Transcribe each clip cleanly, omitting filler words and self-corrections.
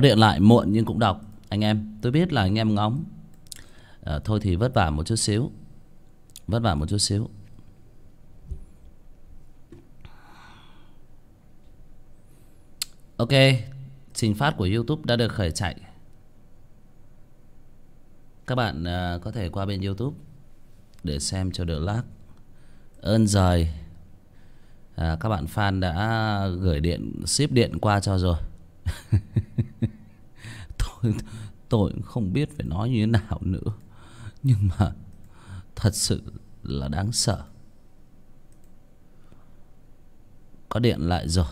Điện lại muộn nhưng cũng đọc. Anh em, tôi biết là anh em ngóng. Thôi thì vất vả một chút xíu. Vất vả một chút xíu. Ok, trình phát của YouTube đã được khởi chạy. Các bạn có thể qua bên YouTube để xem cho đỡ lag. Ơn giời, các bạn fan đã gửi điện, ship điện qua cho rồi. Tôi cũng không biết phải nói như thế nào nữa. Nhưng mà thật sự là đáng sợ. Có điện lại rồi.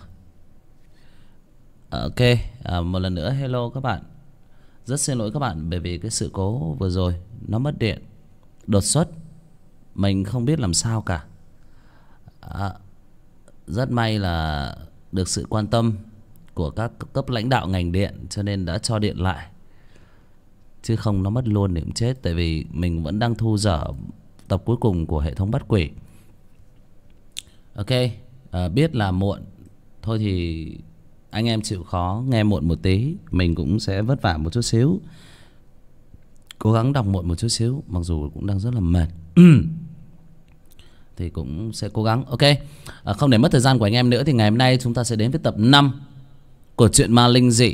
Ok, một lần nữa hello các bạn. Rất xin lỗi các bạn bởi vì cái sự cố vừa rồi nó mất điện đột xuất. Mình không biết làm sao cả. Rất may là được sự quan tâm của các cấp lãnh đạo ngành điện cho nên đã cho điện lại. Chứ không nó mất luôn thì cũng chết. Tại vì mình vẫn đang thu dở tập cuối cùng của hệ thống bắt quỷ. Ok, biết là muộn. Thôi thì anh em chịu khó nghe muộn một tí. Mình cũng sẽ vất vả một chút xíu. Cố gắng đọc muộn một chút xíu. Mặc dù cũng đang rất là mệt. Thì cũng sẽ cố gắng. Ok, không để mất thời gian của anh em nữa thì ngày hôm nay chúng ta sẽ đến với tập 5 của truyện ma linh dị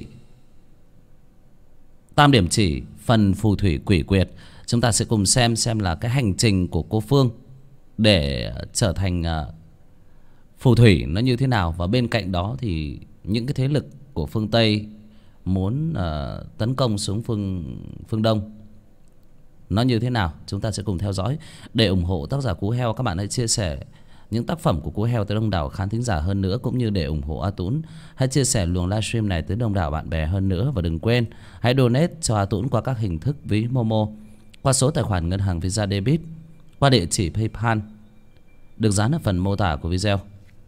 Tam Điểm Chỉ, phần phù thủy quỷ quyệt. Chúng ta sẽ cùng xem là cái hành trình của cô Phương để trở thành phù thủy nó như thế nào. Và bên cạnh đó thì những cái thế lực của phương Tây muốn tấn công xuống phương Đông nó như thế nào. Chúng ta sẽ cùng theo dõi. Để ủng hộ tác giả Cú Heo, các bạn hãy chia sẻ những tác phẩm của Cú Heo tới đông đảo khán thính giả hơn nữa. Cũng như để ủng hộ A Tún, hãy chia sẻ luồng livestream này tới đông đảo bạn bè hơn nữa. Và đừng quên hãy donate cho A Tún qua các hình thức ví Momo, qua số tài khoản ngân hàng Visa Debit, qua địa chỉ PayPal được dán ở phần mô tả của video.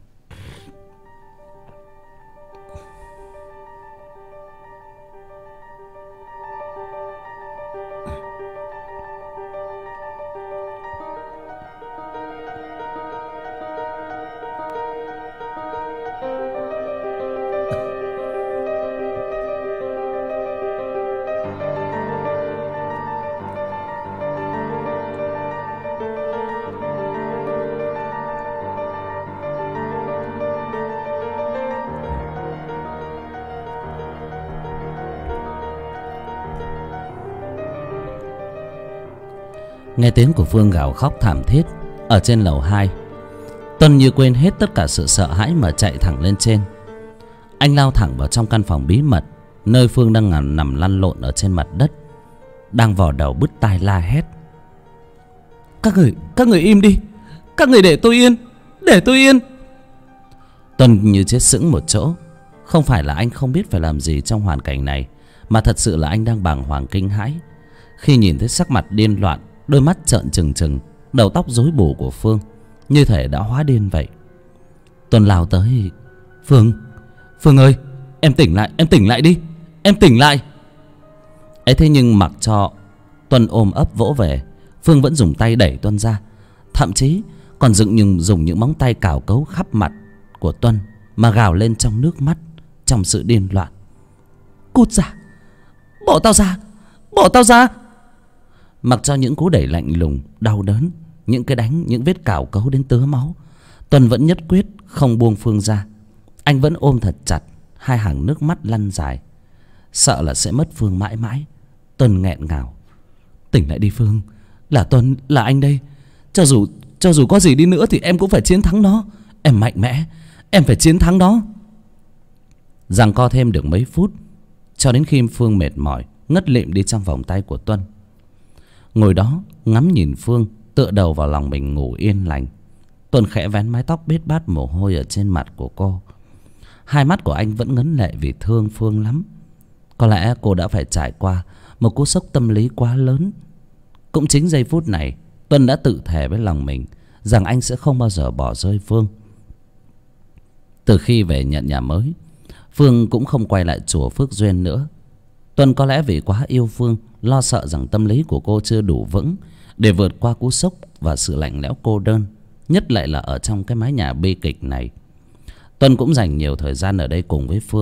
Nghe tiếng của Phương gào khóc thảm thiết ở trên lầu 2, Tuân như quên hết tất cả sự sợ hãi mà chạy thẳng lên trên. Anh lao thẳng vào trong căn phòng bí mật, nơi Phương đang nằm lăn lộn ở trên mặt đất, đang vò đầu bứt tai la hét: Các người im đi, các người để tôi yên, để tôi yên. Tuân như chết sững một chỗ. Không phải là anh không biết phải làm gì trong hoàn cảnh này, mà thật sự là anh đang bàng hoàng kinh hãi khi nhìn thấy sắc mặt điên loạn, đôi mắt trợn trừng trừng, đầu tóc rối bù của Phương, như thể đã hóa điên vậy. Tuân lao tới: Phương ơi, em tỉnh lại đi, em tỉnh lại. Ấy thế nhưng mặc cho Tuân ôm ấp vỗ về, Phương vẫn dùng tay đẩy Tuân ra, thậm chí còn dùng những móng tay cào cấu khắp mặt của Tuân mà gào lên trong nước mắt, trong sự điên loạn: Cút ra, bỏ tao ra, bỏ tao ra. Mặc cho những cú đẩy lạnh lùng, đau đớn, những cái đánh, những vết cào cấu đến tứa máu, Tuân vẫn nhất quyết không buông Phương ra. Anh vẫn ôm thật chặt, hai hàng nước mắt lăn dài, sợ là sẽ mất Phương mãi mãi. Tuân nghẹn ngào: Tỉnh lại đi Phương, là Tuân, là anh đây. Cho dù có gì đi nữa thì em cũng phải chiến thắng nó. Em mạnh mẽ, em phải chiến thắng nó. Giằng co thêm được mấy phút, cho đến khi Phương mệt mỏi ngất lịm đi trong vòng tay của Tuân. Ngồi đó ngắm nhìn Phương tựa đầu vào lòng mình ngủ yên lành. Tuân khẽ vén mái tóc bết bát mồ hôi ở trên mặt của cô. Hai mắt của anh vẫn ngấn lệ vì thương Phương lắm. Có lẽ cô đã phải trải qua một cú sốc tâm lý quá lớn. Cũng chính giây phút này, Tuân đã tự thề với lòng mình rằng anh sẽ không bao giờ bỏ rơi Phương. Từ khi về nhận nhà mới, Phương cũng không quay lại chùa Phước Duyên nữa. Tuân có lẽ vì quá yêu Phương, lo sợ rằng tâm lý của cô chưa đủ vững để vượt qua cú sốc và sự lạnh lẽo cô đơn, nhất lại là ở trong cái mái nhà bi kịch này. Tuân cũng dành nhiều thời gian ở đây cùng với Phương,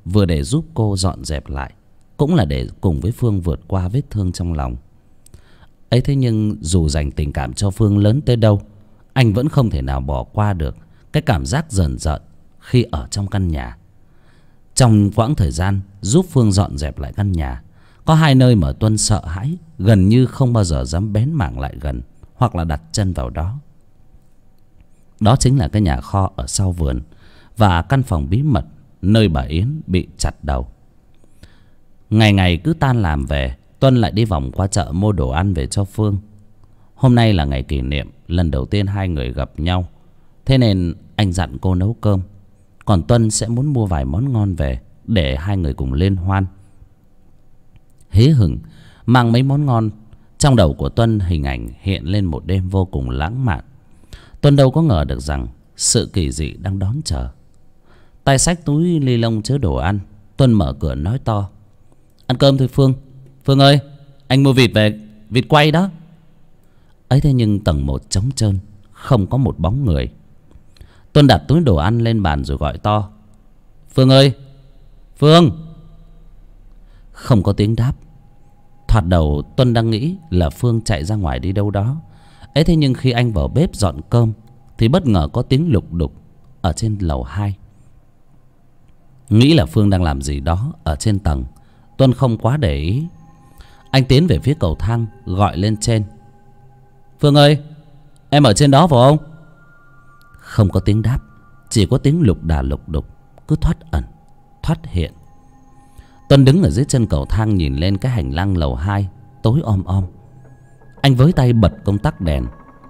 vừa để giúp cô dọn dẹp lại, cũng là để cùng với Phương vượt qua vết thương trong lòng. Ấy thế nhưng dù dành tình cảm cho Phương lớn tới đâu, anh vẫn không thể nào bỏ qua được cái cảm giác rờn rợn khi ở trong căn nhà. Trong quãng thời gian giúp Phương dọn dẹp lại căn nhà, có hai nơi mà Tuân sợ hãi, gần như không bao giờ dám bén mảng lại gần hoặc là đặt chân vào đó. Đó chính là cái nhà kho ở sau vườn và căn phòng bí mật nơi bà Yến bị chặt đầu. Ngày ngày cứ tan làm về, Tuân lại đi vòng qua chợ mua đồ ăn về cho Phương. Hôm nay là ngày kỷ niệm lần đầu tiên hai người gặp nhau, thế nên anh dặn cô nấu cơm, còn Tuân sẽ muốn mua vài món ngon về để hai người cùng liên hoan. Hí hửng mang mấy món ngon, trong đầu của Tuân hình ảnh hiện lên một đêm vô cùng lãng mạn. Tuân đâu có ngờ được rằng sự kỳ dị đang đón chờ. Tay xách túi ni lông chứa đồ ăn, Tuân mở cửa nói to: "Ăn cơm thôi Phương. Phương ơi, anh mua vịt về, vịt quay đó." Ấy thế nhưng tầng 1 trống trơn, không có một bóng người. Tuân đặt túi đồ ăn lên bàn rồi gọi to: "Phương ơi, Phương!" Không có tiếng đáp. Thoạt đầu Tuân đang nghĩ là Phương chạy ra ngoài đi đâu đó. Ấy thế nhưng khi anh vào bếp dọn cơm thì bất ngờ có tiếng lục đục ở trên lầu 2. Nghĩ là Phương đang làm gì đó ở trên tầng, Tuân không quá để ý. Anh tiến về phía cầu thang gọi lên trên: "Phương ơi, em ở trên đó phải không?" Không có tiếng đáp, chỉ có tiếng lục đà lục đục cứ thoát ẩn thoát hiện. Tuân đứng ở dưới chân cầu thang nhìn lên cái hành lang lầu 2 tối om om. Anh với tay bật công tắc đèn.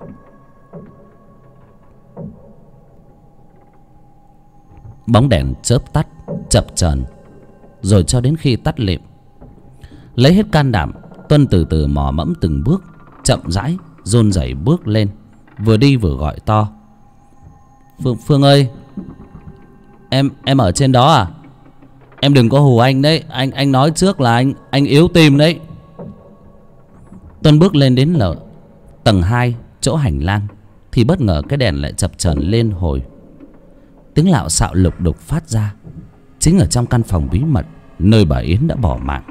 Bóng đèn chớp tắt chập chờn rồi cho đến khi tắt lịm. Lấy hết can đảm, Tuân từ từ mò mẫm từng bước, chậm rãi run rẩy bước lên, vừa đi vừa gọi to: Phương ơi, em ở trên đó à? Em đừng có hù anh đấy, anh nói trước là anh yếu tim đấy." Tuân bước lên đến tầng 2 chỗ hành lang thì bất ngờ cái đèn lại chập chờn lên hồi. Tiếng lạo xạo lục đục phát ra chính ở trong căn phòng bí mật nơi bà Yến đã bỏ mạng.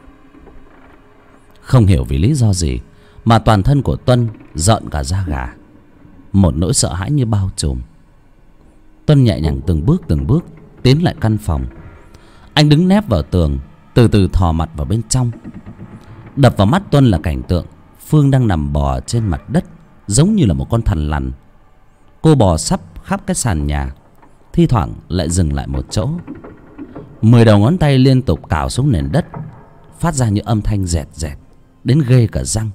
Không hiểu vì lý do gì mà toàn thân của Tuân rợn cả da gà, một nỗi sợ hãi như bao trùm. Tuân nhẹ nhàng từng bước tiến lại căn phòng. Anh đứng nép vào tường, từ từ thò mặt vào bên trong. Đập vào mắt Tuân là cảnh tượng Phương đang nằm bò trên mặt đất, giống như là một con thằn lằn. Cô bò sắp khắp cái sàn nhà, thi thoảng lại dừng lại một chỗ. 10 đầu ngón tay liên tục cào xuống nền đất, phát ra những âm thanh rẹt rẹt đến ghê cả răng.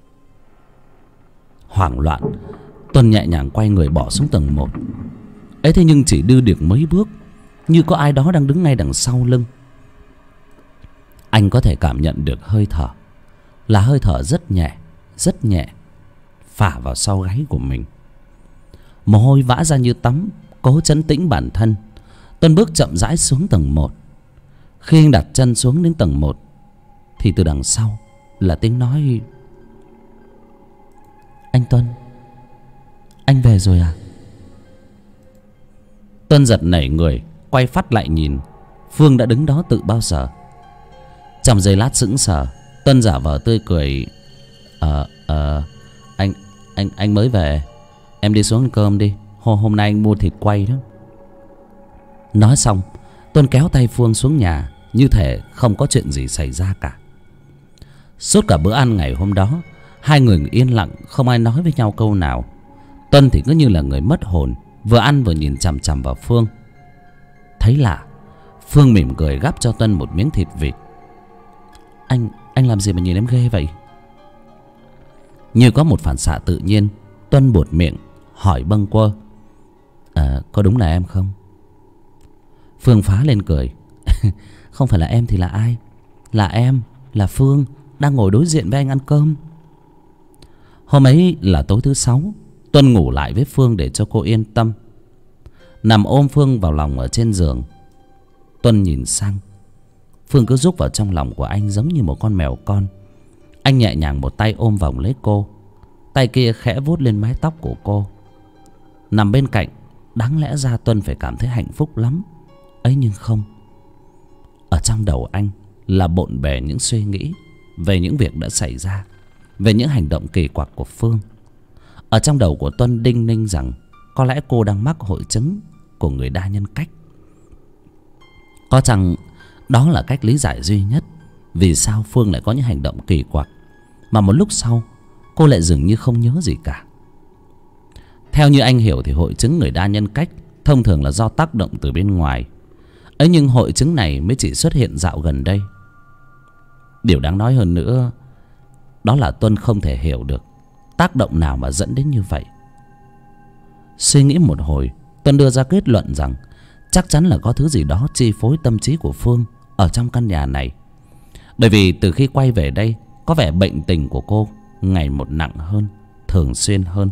Hoảng loạn, Tuân nhẹ nhàng quay người bỏ xuống tầng 1. Ấy thế nhưng chỉ đưa được mấy bước, như có ai đó đang đứng ngay đằng sau lưng. Anh có thể cảm nhận được hơi thở, là hơi thở rất nhẹ phả vào sau gáy của mình. Mồ hôi vã ra như tắm, cố trấn tĩnh bản thân. Tuân bước chậm rãi xuống tầng 1. Khi anh đặt chân xuống đến tầng 1 thì từ đằng sau là tiếng nói: "Anh Tuân, anh về rồi à?" Tuân giật nảy người, quay phắt lại nhìn. Phương đã đứng đó từ bao giờ. Trong giây lát sững sờ, Tuân giả vờ tươi cười: Anh mới về. Em đi xuống ăn cơm đi, hôm nay anh mua thịt quay đó." Nói xong, Tuân kéo tay Phương xuống nhà, như thể không có chuyện gì xảy ra cả. Suốt cả bữa ăn ngày hôm đó, hai người yên lặng, không ai nói với nhau câu nào. Tuân thì cứ như là người mất hồn, vừa ăn vừa nhìn chằm chằm vào Phương. Thấy lạ, Phương mỉm cười gắp cho Tuân một miếng thịt vịt. Anh làm gì mà nhìn em ghê vậy?" Như có một phản xạ tự nhiên, Tuân buột miệng hỏi bâng quơ: "Có đúng là em không?" Phương phá lên cười. "Không phải là em thì là ai? Là em, là Phương, đang ngồi đối diện với anh ăn cơm." Hôm ấy là tối thứ 6. Tuân ngủ lại với Phương để cho cô yên tâm. Nằm ôm Phương vào lòng ở trên giường, Tuân nhìn sang. Phương cứ rúc vào trong lòng của anh giống như một con mèo con. Anh nhẹ nhàng một tay ôm vòng lấy cô, tay kia khẽ vuốt lên mái tóc của cô. Nằm bên cạnh, đáng lẽ ra Tuân phải cảm thấy hạnh phúc lắm. Ấy nhưng không. Ở trong đầu anh là bộn bề những suy nghĩ về những việc đã xảy ra, về những hành động kỳ quặc của Phương. Ở trong đầu của Tuân đinh ninh rằng có lẽ cô đang mắc hội chứng của người đa nhân cách. Có chăng đó là cách lý giải duy nhất vì sao Phương lại có những hành động kỳ quặc mà một lúc sau cô lại dường như không nhớ gì cả. Theo như anh hiểu thì hội chứng người đa nhân cách thông thường là do tác động từ bên ngoài. Ấy nhưng hội chứng này mới chỉ xuất hiện dạo gần đây. Điều đáng nói hơn nữa đó là Tuân không thể hiểu được tác động nào mà dẫn đến như vậy. Suy nghĩ một hồi, Tuân đưa ra kết luận rằng chắc chắn là có thứ gì đó chi phối tâm trí của Phương ở trong căn nhà này. Bởi vì từ khi quay về đây, có vẻ bệnh tình của cô ngày một nặng hơn, thường xuyên hơn.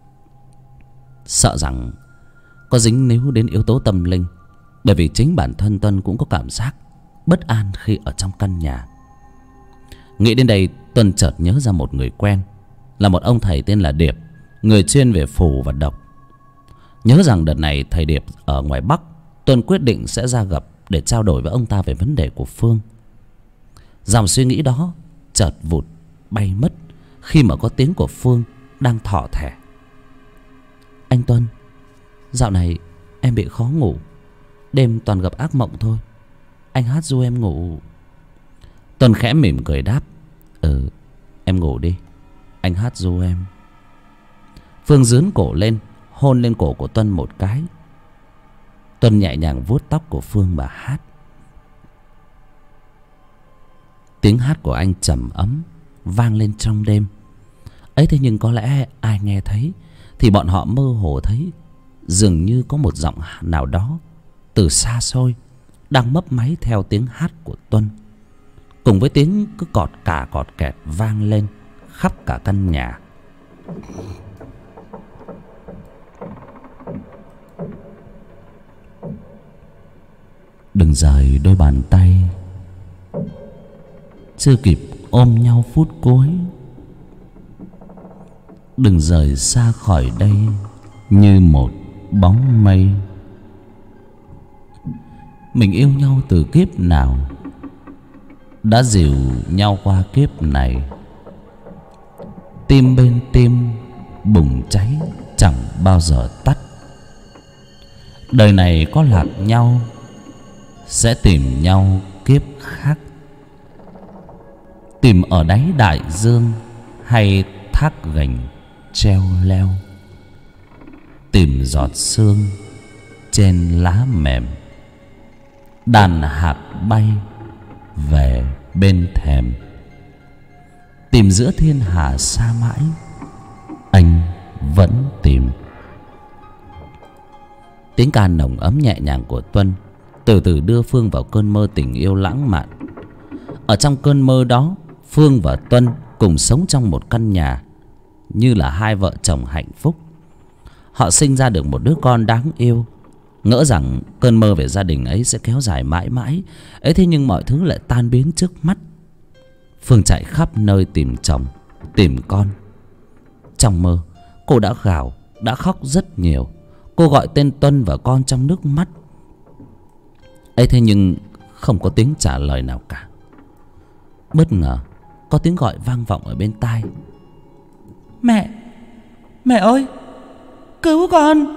Sợ rằng có dính níu đến yếu tố tâm linh, bởi vì chính bản thân Tuân cũng có cảm giác bất an khi ở trong căn nhà. Nghĩ đến đây, Tuân chợt nhớ ra một người quen, là một ông thầy tên là Điệp, người chuyên về phù và độc. Nhớ rằng đợt này thầy Điệp ở ngoài Bắc, Tuân quyết định sẽ ra gặp để trao đổi với ông ta về vấn đề của Phương. Dòng suy nghĩ đó chợt vụt bay mất khi mà có tiếng của Phương đang thỏ thẻ. Anh Tuân, dạo này em bị khó ngủ, đêm toàn gặp ác mộng thôi. Anh hát ru em ngủ. Tuân khẽ mỉm cười đáp: em ngủ đi, anh hát ru em. Phương dướn cổ lên, hôn lên cổ của Tuân một cái. Tuân nhẹ nhàng vuốt tóc của Phương và hát. Tiếng hát của anh trầm ấm vang lên trong đêm ấy. Thế nhưng có lẽ ai nghe thấy thì bọn họ mơ hồ thấy dường như có một giọng nào đó từ xa xôi đang mấp máy theo tiếng hát của Tuân, cùng với tiếng cứ cọt cả cọt kẹt vang lên khắp cả căn nhà. Đừng rời đôi bàn tay, chưa kịp ôm nhau phút cuối. Đừng rời xa khỏi đây như một bóng mây. Mình yêu nhau từ kiếp nào, đã dìu nhau qua kiếp này. Tim bên tim bùng cháy chẳng bao giờ tắt. Đời này có lạc nhau, sẽ tìm nhau kiếp khác. Tìm ở đáy đại dương hay thác gành treo leo. Tìm giọt sương trên lá mềm. Đàn hạc bay về bên thềm. Tìm giữa thiên hà xa mãi, anh vẫn tìm. Tiếng ca nồng ấm nhẹ nhàng của Tuân từ từ đưa Phương vào cơn mơ tình yêu lãng mạn. Ở trong cơn mơ đó, Phương và Tuân cùng sống trong một căn nhà như là hai vợ chồng hạnh phúc. Họ sinh ra được một đứa con đáng yêu. Ngỡ rằng cơn mơ về gia đình ấy sẽ kéo dài mãi mãi ấy, thế nhưng mọi thứ lại tan biến trước mắt. Phương chạy khắp nơi tìm chồng, tìm con. Trong mơ, cô đã gào, đã khóc rất nhiều. Cô gọi tên Tuân và con trong nước mắt ấy, thế nhưng không có tiếng trả lời nào cả. Bất ngờ có tiếng gọi vang vọng ở bên tai. Mẹ, mẹ ơi, cứu con.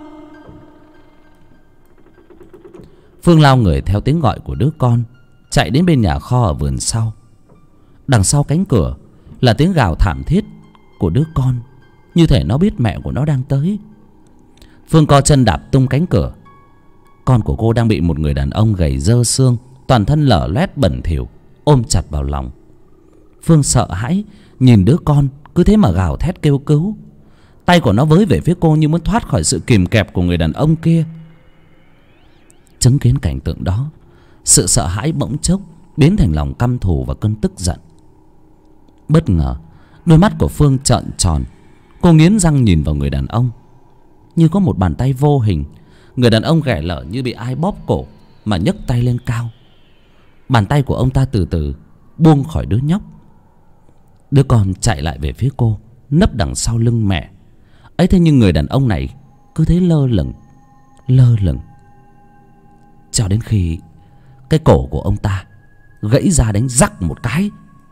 Phương lao người theo tiếng gọi của đứa con, chạy đến bên nhà kho ở vườn sau. Đằng sau cánh cửa là tiếng gào thảm thiết của đứa con, như thể nó biết mẹ của nó đang tới. Phương co chân đạp tung cánh cửa. Con của cô đang bị một người đàn ông gầy rơ xương, toàn thân lở loét bẩn thỉu ôm chặt vào lòng. Phương sợ hãi nhìn đứa con cứ thế mà gào thét kêu cứu. Tay của nó với về phía cô như muốn thoát khỏi sự kìm kẹp của người đàn ông kia. Chứng kiến cảnh tượng đó, sự sợ hãi bỗng chốc biến thành lòng căm thù và cơn tức giận. Bất ngờ, đôi mắt của Phương trợn tròn. Cô nghiến răng nhìn vào người đàn ông. Như có một bàn tay vô hình, người đàn ông ghẻ lở như bị ai bóp cổ mà nhấc tay lên cao. Bàn tay của ông ta từ từ buông khỏi đứa nhóc. Đứa con chạy lại về phía cô, nấp đằng sau lưng mẹ ấy, thế nhưng người đàn ông này cứ thế lơ lửng, cho đến khi cái cổ của ông ta gãy ra đánh rắc một cái.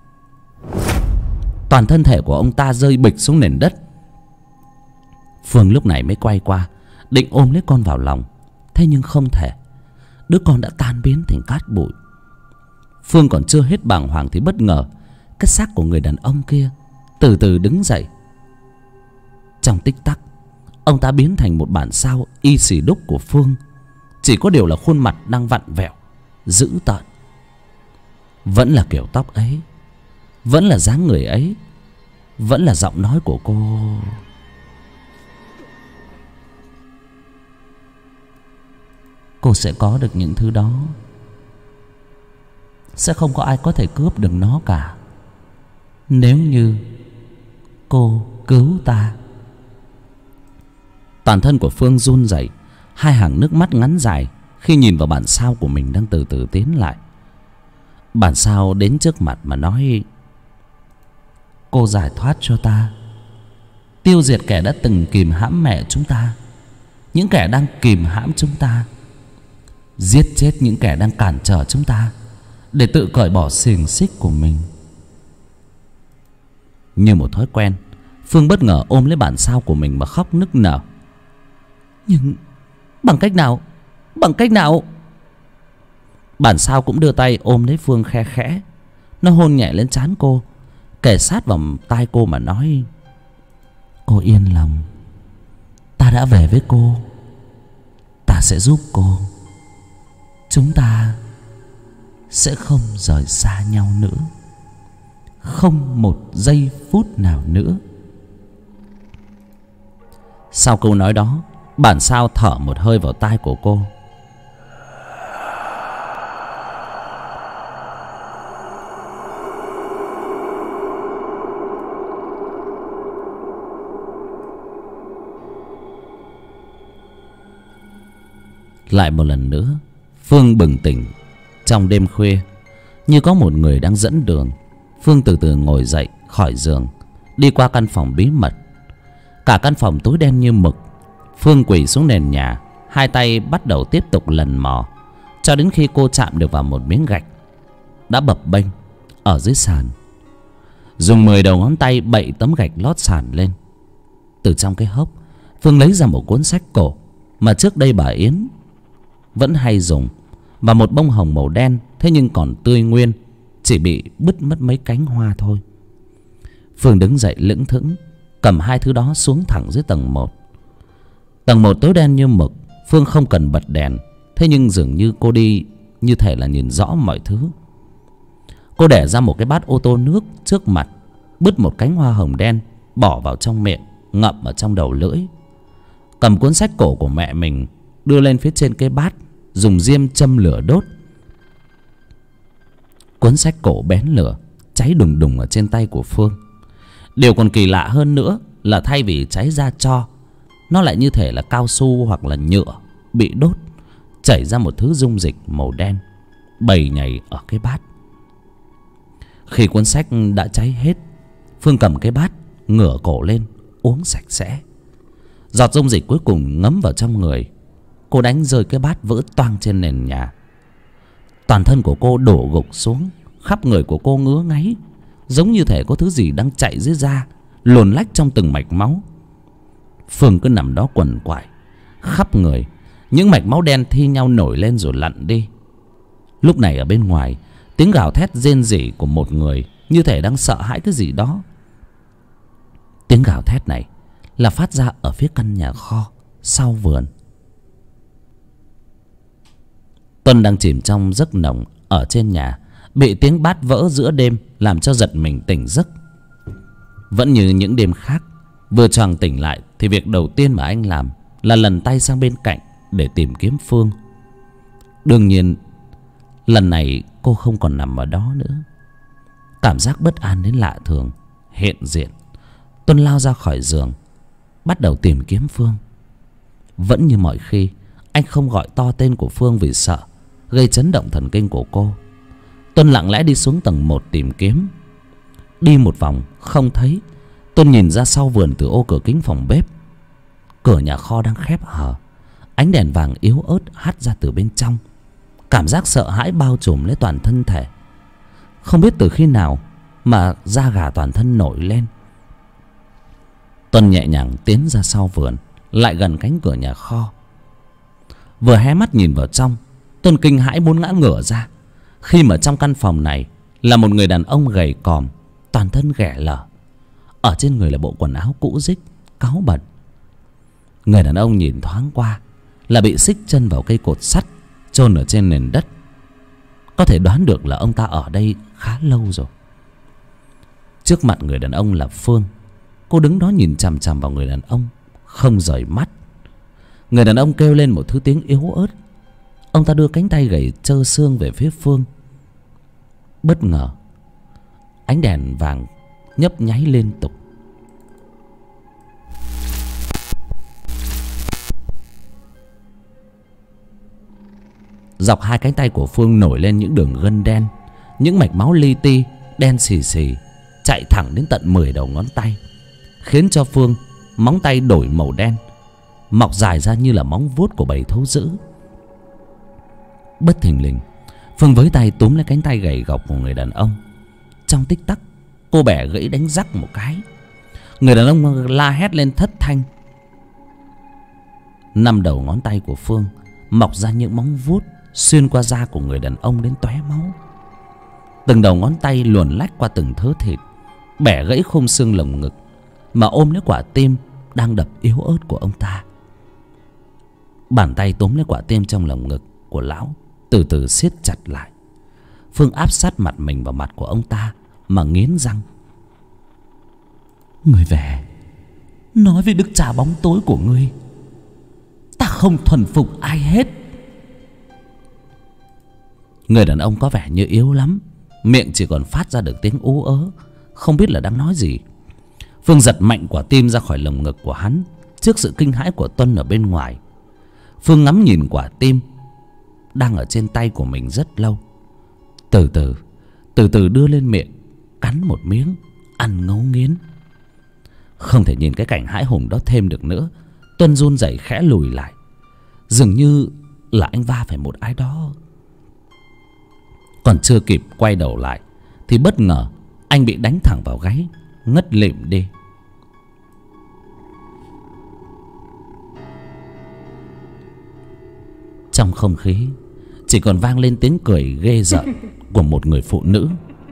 Toàn thân thể của ông ta rơi bịch xuống nền đất. Phương lúc này mới quay qua định ôm lấy con vào lòng, thế nhưng không thể. Đứa con đã tan biến thành cát bụi. Phương còn chưa hết bàng hoàng thì bất ngờ cái xác của người đàn ông kia từ từ đứng dậy. Trong tích tắc, ông ta biến thành một bản sao y xì đúc của Phương, chỉ có điều là khuôn mặt đang vặn vẹo dữ tợn. Vẫn là kiểu tóc ấy, vẫn là dáng người ấy, vẫn là giọng nói của cô. Cô sẽ có được những thứ đó. Sẽ không có ai có thể cướp được nó cả, nếu như cô cứu ta. Toàn thân của Phương run rẩy, hai hàng nước mắt ngắn dài khi nhìn vào bản sao của mình đang từ từ tiến lại. Bản sao đến trước mặt mà nói: cô giải thoát cho ta, tiêu diệt kẻ đã từng kìm hãm mẹ chúng ta, những kẻ đang kìm hãm chúng ta, giết chết những kẻ đang cản trở chúng ta để tự cởi bỏ xiềng xích của mình. Như một thói quen, Phương bất ngờ ôm lấy bản sao của mình mà khóc nức nở. Nhưng bằng cách nào? Bằng cách nào? Bản sao cũng đưa tay ôm lấy Phương khe khẽ. Nó hôn nhẹ lên trán cô, kề sát vào tai cô mà nói: cô yên lòng, ta đã về với cô, ta sẽ giúp cô. Chúng ta sẽ không rời xa nhau nữa, không một giây phút nào nữa. Sau câu nói đó, bản sao thở một hơi vào tai của cô. Lại một lần nữa, Phương bừng tỉnh trong đêm khuya, như có một người đang dẫn đường. Phương từ từ ngồi dậy khỏi giường, đi qua căn phòng bí mật. Cả căn phòng tối đen như mực. Phương quỳ xuống nền nhà, hai tay bắt đầu tiếp tục lần mò, cho đến khi cô chạm được vào một miếng gạch đã bập bênh ở dưới sàn. Dùng 10 đầu ngón tay bậy tấm gạch lót sàn lên. Từ trong cái hốc, Phương lấy ra một cuốn sách cổ mà trước đây bà Yến vẫn hay dùng, và một bông hồng màu đen, thế nhưng còn tươi nguyên, chỉ bị bứt mất mấy cánh hoa thôi. Phương đứng dậy lững thững, cầm hai thứ đó xuống thẳng dưới tầng 1. Tầng 1 tối đen như mực. Phương không cần bật đèn, thế nhưng dường như cô đi như thể là nhìn rõ mọi thứ. Cô để ra một cái bát ô tô nước trước mặt, bứt một cánh hoa hồng đen, bỏ vào trong miệng, ngậm ở trong đầu lưỡi. Cầm cuốn sách cổ của mẹ mình, đưa lên phía trên cái bát, dùng diêm châm lửa đốt. Cuốn sách cổ bén lửa, cháy đùng đùng ở trên tay của Phương. Điều còn kỳ lạ hơn nữa là thay vì cháy ra tro, nó lại như thể là cao su hoặc là nhựa bị đốt, chảy ra một thứ dung dịch màu đen bầy nhầy ở cái bát. Khi cuốn sách đã cháy hết, Phương cầm cái bát, ngửa cổ lên uống sạch sẽ. Giọt dung dịch cuối cùng ngấm vào trong người. Cô đánh rơi cái bát vỡ toang trên nền nhà. Toàn thân của cô đổ gục xuống, khắp người của cô ngứa ngáy, giống như thể có thứ gì đang chạy dưới da, luồn lách trong từng mạch máu. Phương cứ nằm đó quằn quại, khắp người những mạch máu đen thi nhau nổi lên rồi lặn đi. Lúc này ở bên ngoài, tiếng gào thét rên rỉ của một người như thể đang sợ hãi cái gì đó. Tiếng gào thét này là phát ra ở phía căn nhà kho sau vườn. Tuân đang chìm trong giấc nồng ở trên nhà, bị tiếng bát vỡ giữa đêm làm cho giật mình tỉnh giấc. Vẫn như những đêm khác, vừa choàng tỉnh lại thì việc đầu tiên mà anh làm là lần tay sang bên cạnh để tìm kiếm Phương. Đương nhiên lần này cô không còn nằm ở đó nữa. Cảm giác bất an đến lạ thường hiện diện. Tuân lao ra khỏi giường, bắt đầu tìm kiếm Phương. Vẫn như mọi khi, anh không gọi to tên của Phương vì sợ gây chấn động thần kinh của cô. Tuân lặng lẽ đi xuống tầng 1 tìm kiếm. Đi một vòng không thấy. Tuân nhìn ra sau vườn từ ô cửa kính phòng bếp. Cửa nhà kho đang khép hờ, ánh đèn vàng yếu ớt hắt ra từ bên trong. Cảm giác sợ hãi bao trùm lấy toàn thân thể. Không biết từ khi nào mà da gà toàn thân nổi lên. Tuân nhẹ nhàng tiến ra sau vườn, lại gần cánh cửa nhà kho. Vừa hé mắt nhìn vào trong, Tuân kinh hãi muốn ngã ngửa ra, khi mà trong căn phòng này là một người đàn ông gầy còm, toàn thân ghẻ lở. Ở trên người là bộ quần áo cũ rích, cáu bẩn. Người đàn ông nhìn thoáng qua là bị xích chân vào cây cột sắt chôn ở trên nền đất. Có thể đoán được là ông ta ở đây khá lâu rồi. Trước mặt người đàn ông là Phương. Cô đứng đó nhìn chằm chằm vào người đàn ông, không rời mắt. Người đàn ông kêu lên một thứ tiếng yếu ớt. Ông ta đưa cánh tay gầy trơ xương về phía Phương. Bất ngờ, ánh đèn vàng nhấp nháy liên tục. Dọc hai cánh tay của Phương nổi lên những đường gân đen, những mạch máu li ti đen xì xì chạy thẳng đến tận 10 đầu ngón tay, khiến cho Phương móng tay đổi màu đen, mọc dài ra như là móng vuốt của bầy thú dữ. Bất thình lình, Phương với tay túm lấy cánh tay gầy gộc của người đàn ông. Trong tích tắc, cô bẻ gãy đánh rắc một cái. Người đàn ông la hét lên thất thanh. 5 đầu ngón tay của Phương mọc ra những móng vuốt xuyên qua da của người đàn ông đến tóe máu. Từng đầu ngón tay luồn lách qua từng thớ thịt, bẻ gãy khung xương lồng ngực, mà ôm lấy quả tim đang đập yếu ớt của ông ta. Bàn tay túm lấy quả tim trong lồng ngực của lão, từ từ siết chặt lại. Phương áp sát mặt mình vào mặt của ông ta mà nghiến răng. Người về nói với đức cha bóng tối của ngươi, ta không thuần phục ai hết. Người đàn ông có vẻ như yếu lắm, miệng chỉ còn phát ra được tiếng ú ớ, không biết là đang nói gì. Phương giật mạnh quả tim ra khỏi lồng ngực của hắn trước sự kinh hãi của Tuân ở bên ngoài. Phương ngắm nhìn quả tim đang ở trên tay của mình rất lâu, từ từ đưa lên miệng cắn một miếng, ăn ngấu nghiến. Không thể nhìn cái cảnh hãi hùng đó thêm được nữa, Tuân run rẩy khẽ lùi lại, dường như là anh va phải một ai đó. Còn chưa kịp quay đầu lại thì bất ngờ anh bị đánh thẳng vào gáy, ngất lịm đi. Trong không khí chỉ còn vang lên tiếng cười ghê rợn của một người phụ nữ.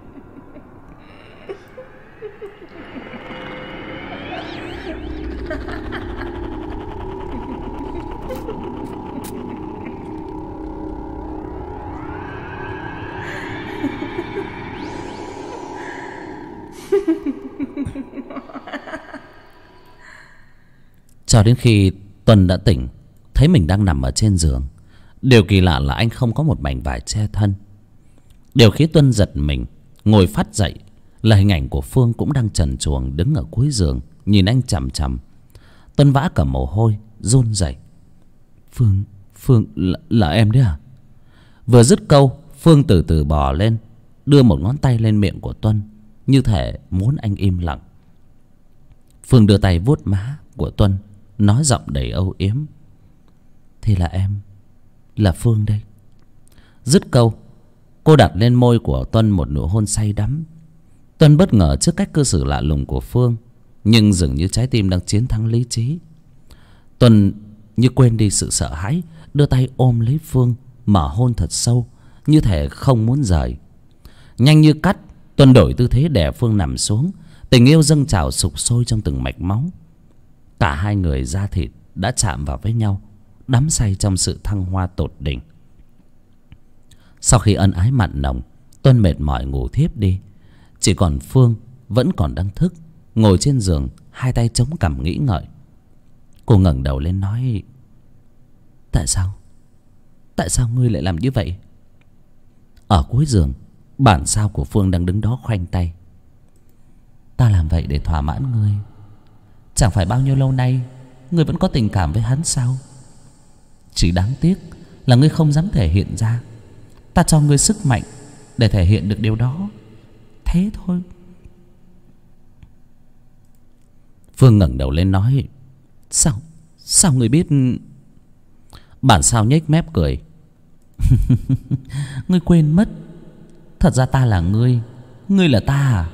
Cho đến khi Tuân đã tỉnh, thấy mình đang nằm ở trên giường. Điều kỳ lạ là anh không có một mảnh vải che thân. Điều khiến Tuân giật mình ngồi phắt dậy là hình ảnh của Phương cũng đang trần truồng đứng ở cuối giường, nhìn anh chằm chằm. Tuân vã cả mồ hôi, run rẩy. Phương là em đấy à? Vừa dứt câu, Phương từ từ bò lên, đưa một ngón tay lên miệng của Tuân, như thể muốn anh im lặng. Phương đưa tay vuốt má của Tuân, nói giọng đầy âu yếm. Thì là em, là Phương đây. Dứt câu, cô đặt lên môi của Tuân một nụ hôn say đắm. Tuân bất ngờ trước cách cư xử lạ lùng của Phương, nhưng dường như trái tim đang chiến thắng lý trí. Tuân như quên đi sự sợ hãi, đưa tay ôm lấy Phương, mở hôn thật sâu, như thể không muốn rời. Nhanh như cắt, Tuân đổi tư thế đè Phương nằm xuống. Tình yêu dâng trào sục sôi trong từng mạch máu. Cả hai người da thịt đã chạm vào với nhau, đắm say trong sự thăng hoa tột đỉnh. Sau khi ân ái mặn nồng, Tuân mệt mỏi ngủ thiếp đi. Chỉ còn Phương vẫn còn đang thức, ngồi trên giường, hai tay chống cằm nghĩ ngợi. Cô ngẩng đầu lên nói: Tại sao ngươi lại làm như vậy? Ở cuối giường, bản sao của Phương đang đứng đó khoanh tay. Ta làm vậy để thỏa mãn ngươi. Chẳng phải bao nhiêu lâu nay ngươi vẫn có tình cảm với hắn sao? Chỉ đáng tiếc là ngươi không dám thể hiện ra. Ta cho ngươi sức mạnh để thể hiện được điều đó, thế thôi. Phương ngẩng đầu lên nói: Sao ngươi biết? Bản sao nhếch mép cười. Ngươi quên mất, thật ra ta là ngươi, ngươi là ta à?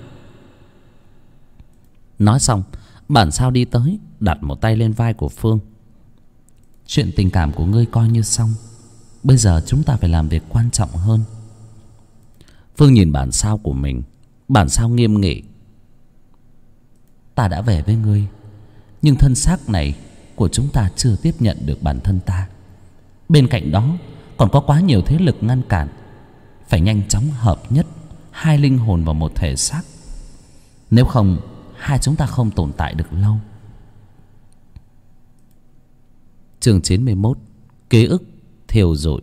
Nói xong, Bản Sao đi tới, đặt một tay lên vai của Phương. Chuyện tình cảm của ngươi coi như xong, bây giờ chúng ta phải làm việc quan trọng hơn. Phương nhìn Bản Sao của mình. Bản Sao nghiêm nghị. Ta đã về với ngươi, nhưng thân xác này của chúng ta chưa tiếp nhận được bản thân ta. Bên cạnh đó còn có quá nhiều thế lực ngăn cản. Phải nhanh chóng hợp nhất hai linh hồn vào một thể xác, nếu không hai chúng ta không tồn tại được lâu. Chương 91. Ký ức thiêu rụi.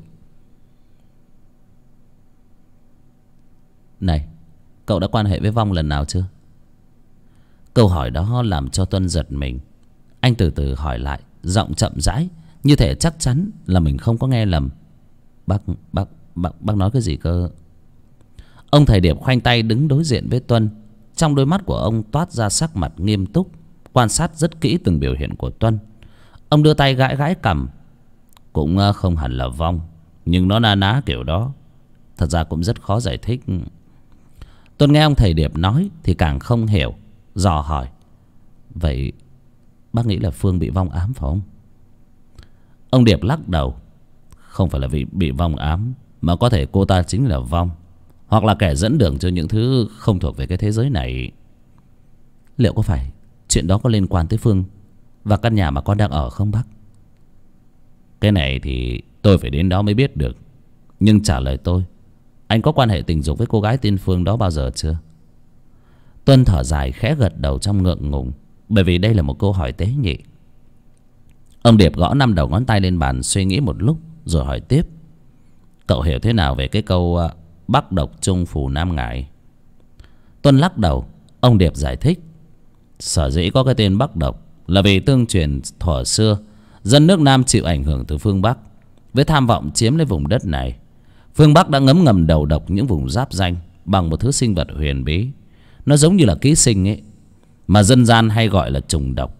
Này, cậu đã quan hệ với Vong lần nào chưa? Câu hỏi đó làm cho Tuân giật mình. Anh từ từ hỏi lại, giọng chậm rãi, như thể chắc chắn là mình không có nghe lầm. Bác nói cái gì cơ? Ông thầy Điệp khoanh tay đứng đối diện với Tuân. Trong đôi mắt của ông toát ra sắc mặt nghiêm túc, quan sát rất kỹ từng biểu hiện của Tuân. Ông đưa tay gãi gãi cằm. Cũng không hẳn là Vong, nhưng nó na ná kiểu đó. Thật ra cũng rất khó giải thích. Tuân nghe ông thầy Điệp nói thì càng không hiểu, dò hỏi. Vậy bác nghĩ là Phương bị Vong ám phải không? Ông Điệp lắc đầu. Không phải là vì bị Vong ám, mà có thể cô ta chính là Vong, hoặc là kẻ dẫn đường cho những thứ không thuộc về cái thế giới này. Liệu có phải chuyện đó có liên quan tới Phương và căn nhà mà con đang ở không bác? Cái này thì tôi phải đến đó mới biết được. Nhưng trả lời tôi, anh có quan hệ tình dục với cô gái tên Phương đó bao giờ chưa? Tuân thở dài khẽ gật đầu trong ngượng ngùng, bởi vì đây là một câu hỏi tế nhị. Ông Điệp gõ 5 đầu ngón tay lên bàn, suy nghĩ một lúc rồi hỏi tiếp. Cậu hiểu thế nào về cái câu Bắc độc trung phù nam ngải? Tuân lắc đầu. Ông Điệp giải thích. Sở dĩ có cái tên Bắc độc là vì tương truyền thuở xưa dân nước Nam chịu ảnh hưởng từ phương Bắc, với tham vọng chiếm lấy vùng đất này. Phương Bắc đã ngấm ngầm đầu độc những vùng giáp danh bằng một thứ sinh vật huyền bí. Nó giống như là ký sinh ấy, mà dân gian hay gọi là trùng độc.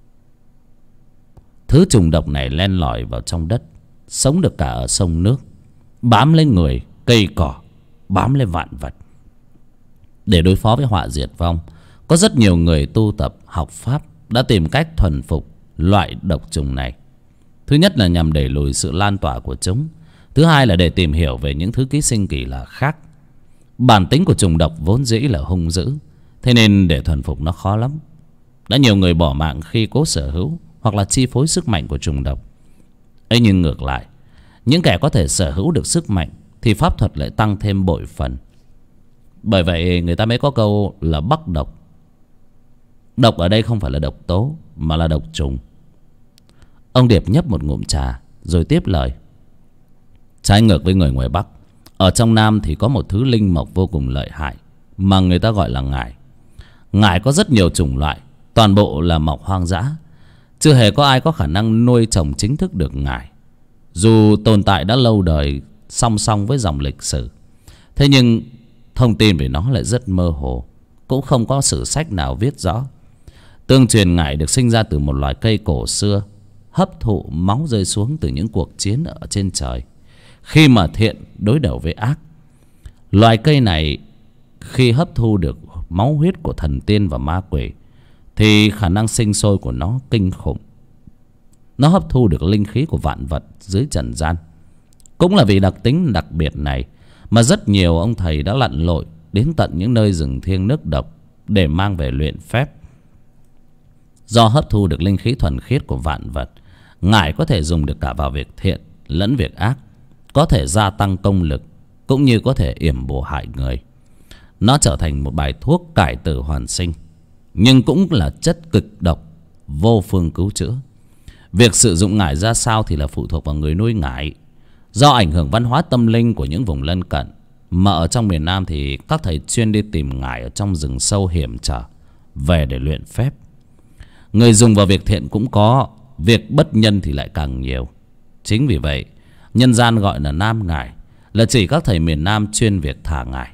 Thứ trùng độc này len lỏi vào trong đất, sống được cả ở sông nước, bám lên người, cây cỏ, bám lên vạn vật. Để đối phó với họa diệt vong, có rất nhiều người tu tập học pháp đã tìm cách thuần phục loại độc trùng này. Thứ nhất là nhằm đẩy lùi sự lan tỏa của chúng. Thứ hai là để tìm hiểu về những thứ ký sinh kỳ lạ khác. Bản tính của trùng độc vốn dĩ là hung dữ, thế nên để thuần phục nó khó lắm. Đã nhiều người bỏ mạng khi cố sở hữu hoặc là chi phối sức mạnh của trùng độc. ấy nhưng ngược lại, những kẻ có thể sở hữu được sức mạnh thì pháp thuật lại tăng thêm bội phần. Bởi vậy người ta mới có câu là Bắc độc. Độc ở đây không phải là độc tố, mà là độc trùng. Ông Điệp nhấp một ngụm trà rồi tiếp lời. Trái ngược với người ngoài Bắc, ở trong Nam thì có một thứ linh mộc vô cùng lợi hại mà người ta gọi là ngải. Ngải có rất nhiều chủng loại, toàn bộ là mọc hoang dã. Chưa hề có ai có khả năng nuôi trồng chính thức được ngải, dù tồn tại đã lâu đời song song với dòng lịch sử. Thế nhưng thông tin về nó lại rất mơ hồ, cũng không có sử sách nào viết rõ. Tương truyền ngải được sinh ra từ một loài cây cổ xưa, hấp thụ máu rơi xuống từ những cuộc chiến ở trên trời. Khi mà thiện đối đầu với ác, loài cây này khi hấp thu được máu huyết của thần tiên và ma quỷ thì khả năng sinh sôi của nó kinh khủng. Nó hấp thu được linh khí của vạn vật dưới trần gian. Cũng là vì đặc tính đặc biệt này mà rất nhiều ông thầy đã lặn lội đến tận những nơi rừng thiêng nước độc để mang về luyện phép. Do hấp thu được linh khí thuần khiết của vạn vật, ngải có thể dùng được cả vào việc thiện lẫn việc ác, có thể gia tăng công lực cũng như có thể yểm bùa hại người. Nó trở thành một bài thuốc cải tử hoàn sinh, nhưng cũng là chất cực độc vô phương cứu chữa. Việc sử dụng ngải ra sao thì là phụ thuộc vào người nuôi ngải. Do ảnh hưởng văn hóa tâm linh của những vùng lân cận, mà ở trong miền Nam thì các thầy chuyên đi tìm ngải ở trong rừng sâu hiểm trở về để luyện phép. Người dùng vào việc thiện cũng có, việc bất nhân thì lại càng nhiều. Chính vì vậy nhân gian gọi là nam ngải, là chỉ các thầy miền Nam chuyên việc thả ngải.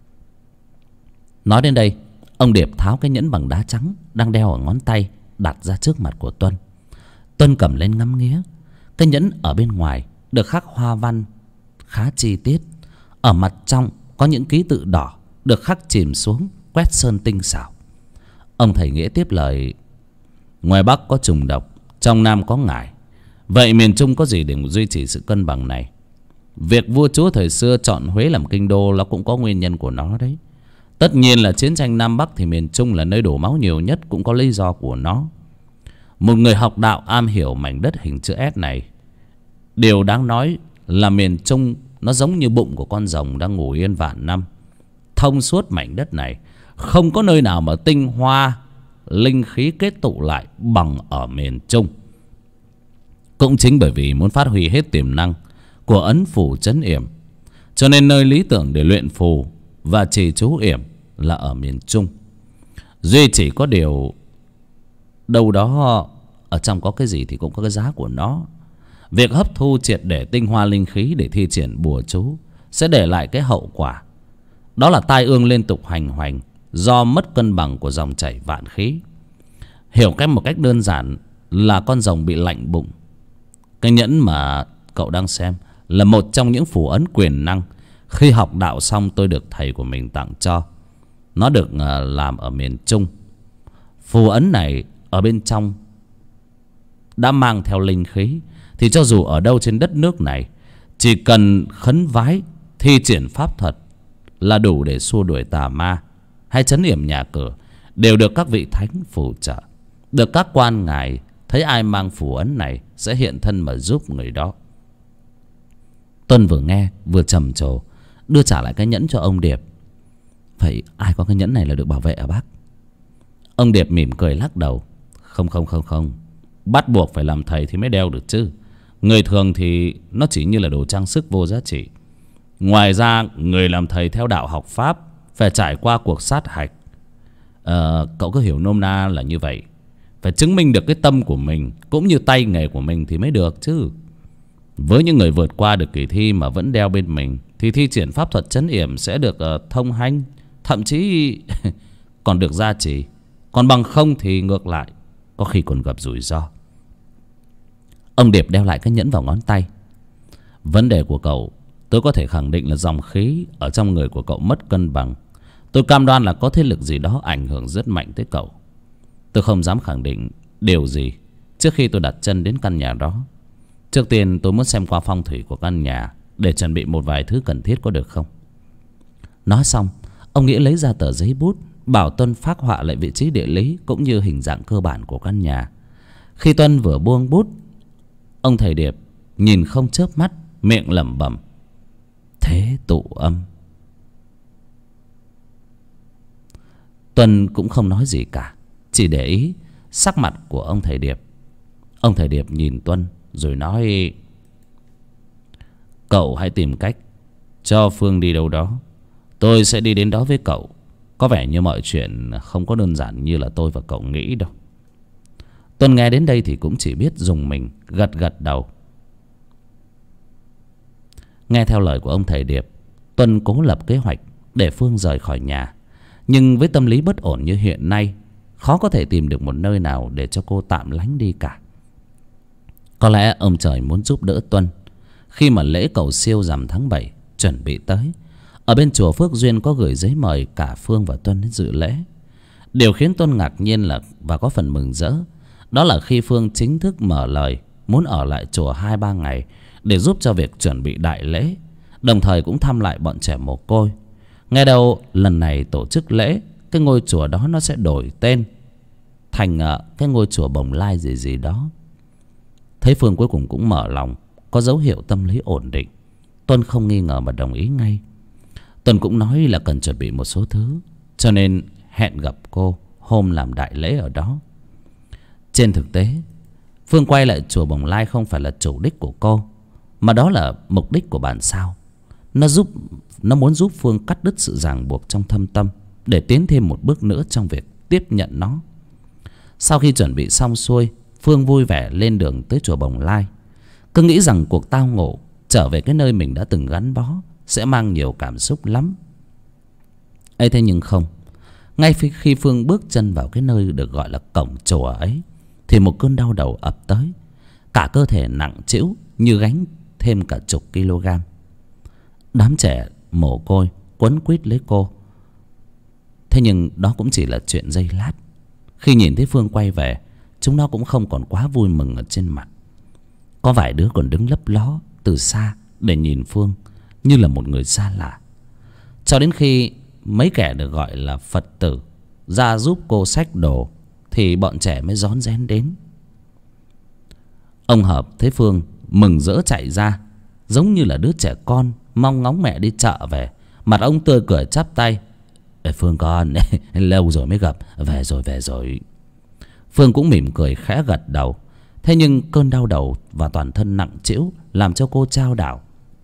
Nói đến đây, ông Điệp tháo cái nhẫn bằng đá trắng đang đeo ở ngón tay đặt ra trước mặt của Tuân. Tuân cầm lên ngắm nghía. Cái nhẫn ở bên ngoài được khắc hoa văn khá chi tiết. Ở mặt trong có những ký tự đỏ được khắc chìm xuống, quét sơn tinh xảo. Ông thầy Nghĩa tiếp lời: ngoài Bắc có trùng độc, trong Nam có ngải. Vậy miền Trung có gì để duy trì sự cân bằng này? Việc vua chúa thời xưa chọn Huế làm kinh đô nó cũng có nguyên nhân của nó đấy. Tất nhiên là chiến tranh Nam Bắc thì miền Trung là nơi đổ máu nhiều nhất cũng có lý do của nó. Một người học đạo am hiểu mảnh đất hình chữ S này. Điều đáng nói là miền Trung nó giống như bụng của con rồng đang ngủ yên vạn năm. Thông suốt mảnh đất này, không có nơi nào mà tinh hoa linh khí kết tụ lại bằng ở miền Trung. Cũng chính bởi vì muốn phát huy hết tiềm năng của ấn phù trấn yểm, cho nên nơi lý tưởng để luyện phù và trì chú yểm là ở miền Trung. Duy chỉ có điều đâu đó ở trong có cái gì thì cũng có cái giá của nó. Việc hấp thu triệt để tinh hoa linh khí để thi triển bùa chú sẽ để lại cái hậu quả, đó là tai ương liên tục hành hoành do mất cân bằng của dòng chảy vạn khí. Hiểu một cách đơn giản là con rồng bị lạnh bụng. Cái nhẫn mà cậu đang xem là một trong những phù ấn quyền năng khi học đạo xong tôi được thầy của mình tặng cho. Nó được làm ở miền Trung. Phù ấn này ở bên trong đã mang theo linh khí, thì cho dù ở đâu trên đất nước này, chỉ cần khấn vái thi triển pháp thuật là đủ để xua đuổi tà ma hay trấn yểm nhà cửa, đều được các vị thánh phù trợ. Được các quan ngài thấy ai mang phù ấn này sẽ hiện thân mà giúp người đó. Tuân vừa nghe vừa trầm trồ, đưa trả lại cái nhẫn cho ông Điệp. Vậy ai có cái nhẫn này là được bảo vệ à bác? Ông Điệp mỉm cười lắc đầu. Không, bắt buộc phải làm thầy thì mới đeo được chứ. Người thường thì nó chỉ như là đồ trang sức vô giá trị. Ngoài ra người làm thầy theo đạo học pháp phải trải qua cuộc sát hạch. Cậu cứ hiểu nôm na là như vậy. Phải chứng minh được cái tâm của mình cũng như tay nghề của mình thì mới được chứ. Với những người vượt qua được kỳ thi mà vẫn đeo bên mình thì thi triển pháp thuật trấn yểm sẽ được thông hanh, thậm chí còn được gia trì. Còn bằng không thì ngược lại, có khi còn gặp rủi ro. Ông Điệp đeo lại cái nhẫn vào ngón tay. Vấn đề của cậu, tôi có thể khẳng định là dòng khí ở trong người của cậu mất cân bằng. Tôi cam đoan là có thế lực gì đó ảnh hưởng rất mạnh tới cậu. Tôi không dám khẳng định điều gì trước khi tôi đặt chân đến căn nhà đó. Trước tiên tôi muốn xem qua phong thủy của căn nhà để chuẩn bị một vài thứ cần thiết, có được không? Nói xong, ông Nghĩa lấy ra tờ giấy bút, bảo Tuân phác họa lại vị trí địa lý cũng như hình dạng cơ bản của căn nhà. Khi Tuân vừa buông bút, ông thầy Điệp nhìn không chớp mắt, miệng lẩm bẩm: thế tụ âm. Tuân cũng không nói gì cả, chỉ để ý sắc mặt của ông thầy Điệp. Ông thầy Điệp nhìn Tuân rồi nói: cậu hãy tìm cách cho Phương đi đâu đó, tôi sẽ đi đến đó với cậu. Có vẻ như mọi chuyện không có đơn giản như là tôi và cậu nghĩ đâu. Tuân nghe đến đây thì cũng chỉ biết dùng mình, gật gật đầu. Nghe theo lời của ông thầy Điệp, Tuân cố lập kế hoạch để Phương rời khỏi nhà. Nhưng với tâm lý bất ổn như hiện nay, khó có thể tìm được một nơi nào để cho cô tạm lánh đi cả. Có lẽ ông trời muốn giúp đỡ Tuân. Khi mà lễ cầu siêu rằm tháng 7 chuẩn bị tới, ở bên chùa Phước Duyên có gửi giấy mời cả Phương và Tuân đến dự lễ. Điều khiến Tuân ngạc nhiên là và có phần mừng rỡ, đó là khi Phương chính thức mở lời muốn ở lại chùa 2-3 ngày để giúp cho việc chuẩn bị đại lễ, đồng thời cũng thăm lại bọn trẻ mồ côi. Nghe đâu lần này tổ chức lễ, cái ngôi chùa đó nó sẽ đổi tên thành cái ngôi chùa Bồng Lai gì gì đó. Thấy Phương cuối cùng cũng mở lòng, có dấu hiệu tâm lý ổn định, Tuân không nghi ngờ mà đồng ý ngay. Tuân cũng nói là cần chuẩn bị một số thứ, cho nên hẹn gặp cô hôm làm đại lễ ở đó. Trên thực tế, Phương quay lại chùa Bồng Lai không phải là chủ đích của cô, mà đó là mục đích của bản sao. Nó muốn giúp Phương cắt đứt sự ràng buộc trong thâm tâm, để tiến thêm một bước nữa trong việc tiếp nhận nó. Sau khi chuẩn bị xong xuôi, Phương vui vẻ lên đường tới chùa Bồng Lai. Cứ nghĩ rằng cuộc tao ngộ trở về cái nơi mình đã từng gắn bó sẽ mang nhiều cảm xúc lắm. ấy thế nhưng không. Ngay khi Phương bước chân vào cái nơi được gọi là cổng chùa ấy, thì một cơn đau đầu ập tới. Cả cơ thể nặng trĩu như gánh thêm cả chục kg. Đám trẻ mồ côi quấn quýt lấy cô. Thế nhưng đó cũng chỉ là chuyện giây lát. Khi nhìn thấy Phương quay về, chúng nó cũng không còn quá vui mừng ở trên mặt. Có vài đứa còn đứng lấp ló từ xa để nhìn Phương như là một người xa lạ. Cho đến khi mấy kẻ được gọi là Phật tử ra giúp cô xách đồ thì bọn trẻ mới rón rén đến. Ông Hợp thấy Phương mừng rỡ chạy ra, giống như là đứa trẻ con mong ngóng mẹ đi chợ về. Mặt ông tươi cười chắp tay: Phương con, lâu rồi mới gặp, về rồi về rồi. Phương cũng mỉm cười khẽ gật đầu. Thế nhưng cơn đau đầu và toàn thân nặng trĩu làm cho cô chao đảo.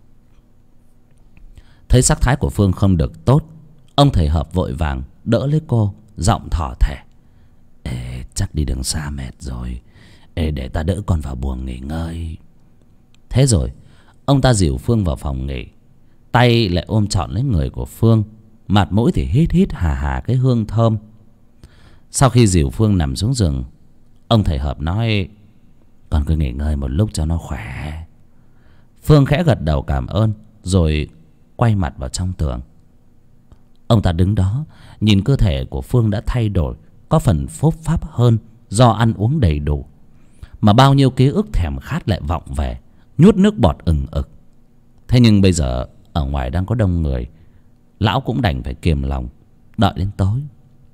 Thấy sắc thái của Phương không được tốt, ông thầy Hợp vội vàng đỡ lấy cô, giọng thỏ thẻ: Chắc đi đường xa mệt rồi, để ta đỡ con vào buồng nghỉ ngơi. Thế rồi ông ta dìu Phương vào phòng nghỉ, tay lại ôm trọn lấy người của Phương, mặt mũi thì hít hít hà hà cái hương thơm. Sau khi dìu Phương nằm xuống giường, ông thầy Hợp nói: Con cứ nghỉ ngơi một lúc cho nó khỏe. Phương khẽ gật đầu cảm ơn, rồi quay mặt vào trong tường. Ông ta đứng đó nhìn cơ thể của Phương đã thay đổi, có phần phốp pháp hơn do ăn uống đầy đủ. Mà bao nhiêu ký ức thèm khát lại vọng về, nuốt nước bọt ừng ực. Thế nhưng bây giờ ở ngoài đang có đông người, lão cũng đành phải kiềm lòng đợi đến tối.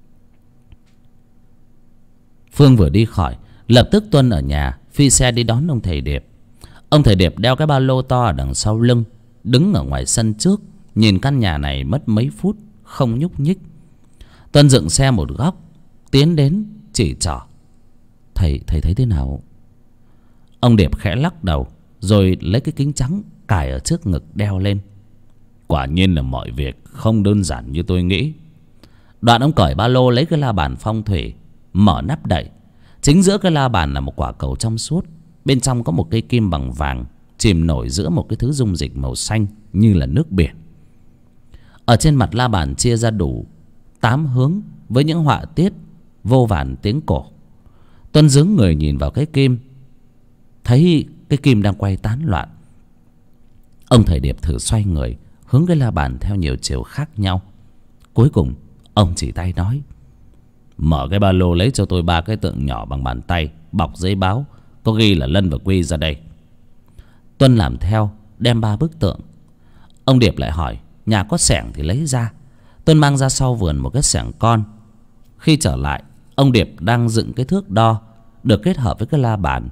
Phương vừa đi khỏi, lập tức Tuân ở nhà phi xe đi đón ông thầy Điệp. Ông thầy Điệp đeo cái ba lô to ở đằng sau lưng, đứng ở ngoài sân trước, nhìn căn nhà này mất mấy phút không nhúc nhích. Tuân dựng xe một góc, tiến đến chỉ trỏ: Thầy thấy thế nào? Ông Điệp khẽ lắc đầu, rồi lấy cái kính trắng cài ở trước ngực đeo lên. Quả nhiên là mọi việc không đơn giản như tôi nghĩ. Đoạn ông cởi ba lô lấy cái la bàn phong thủy, mở nắp đậy. Chính giữa cái la bàn là một quả cầu trong suốt, bên trong có một cây kim bằng vàng chìm nổi giữa một cái thứ dung dịch màu xanh như là nước biển. Ở trên mặt la bàn chia ra đủ 8 hướng với những họa tiết vô vàn tiếng cổ. Tuân dướng người nhìn vào cái kim, thấy cái kim đang quay tán loạn. Ông thầy Điệp thử xoay người hướng cái la bàn theo nhiều chiều khác nhau. Cuối cùng ông chỉ tay nói: Mở cái ba lô lấy cho tôi 3 cái tượng nhỏ bằng bàn tay, bọc giấy báo, có ghi là Lân và Quy ra đây. Tuân làm theo, đem 3 bức tượng. Ông Điệp lại hỏi nhà có xẻng thì lấy ra. Tuân mang ra sau vườn một cái xẻng con. Khi trở lại, ông Điệp đang dựng cái thước đo được kết hợp với cái la bàn.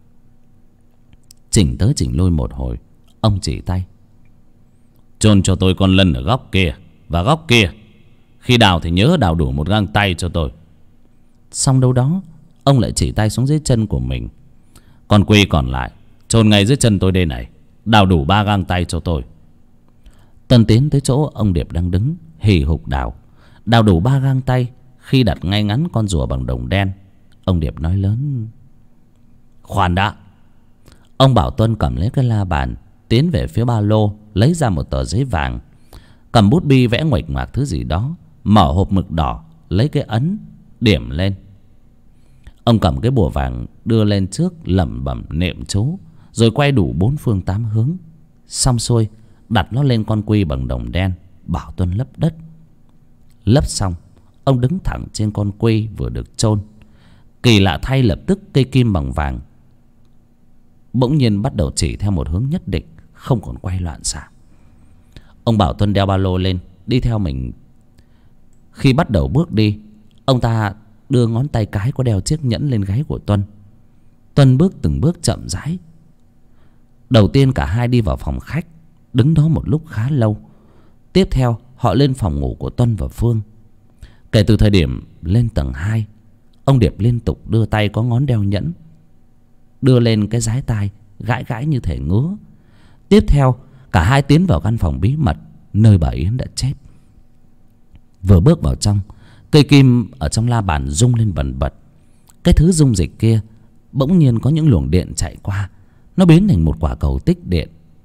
Chỉnh tới chỉnh lui một hồi, ông chỉ tay: Chôn cho tôi con Lân ở góc kia và góc kia. Khi đào thì nhớ đào đủ 1 gang tay cho tôi. Xong đâu đó, ông lại chỉ tay xuống dưới chân của mình: Con Quy còn lại chôn ngay dưới chân tôi đây này, đào đủ 3 gang tay cho tôi. Tuân tiến tới chỗ ông Điệp đang đứng, hì hục đào đủ 3 gang tay. Khi đặt ngay ngắn con rùa bằng đồng đen, ông Điệp nói lớn: Khoan đã. Ông bảo Tuân cầm lấy cái la bàn, tiến về phía ba lô, lấy ra một tờ giấy vàng, cầm bút bi vẽ nguệch ngoạc thứ gì đó, mở hộp mực đỏ, lấy cái ấn điểm lên. Ông cầm cái bùa vàng đưa lên trước, lẩm bẩm niệm chú, rồi quay đủ 4 phương 8 hướng. Xong xuôi, đặt nó lên con Quy bằng đồng đen, bảo Tuân lấp đất. Lấp xong, ông đứng thẳng trên con Quy vừa được chôn. Kỳ lạ thay, lập tức cây kim bằng vàng bỗng nhiên bắt đầu chỉ theo một hướng nhất định, không còn quay loạn xạ. Ông bảo Tuân đeo ba lô lên, đi theo mình. Khi bắt đầu bước đi, ông ta đưa ngón tay cái có đeo chiếc nhẫn lên gáy của Tuân. Tuân bước từng bước chậm rãi. Đầu tiên cả hai đi vào phòng khách, đứng đó một lúc khá lâu. Tiếp theo họ lên phòng ngủ của Tuân và Phương. Kể từ thời điểm lên tầng 2, ông Điệp liên tục đưa tay có ngón đeo nhẫn đưa lên cái dái tai, gãi gãi như thể ngứa. Tiếp theo cả hai tiến vào căn phòng bí mật nơi bà Yến đã chết. Vừa bước vào trong, cây kim ở trong la bàn rung lên bần bật. Cái thứ dung dịch kia bỗng nhiên có những luồng điện chạy qua, nó biến thành một quả cầu tích điện.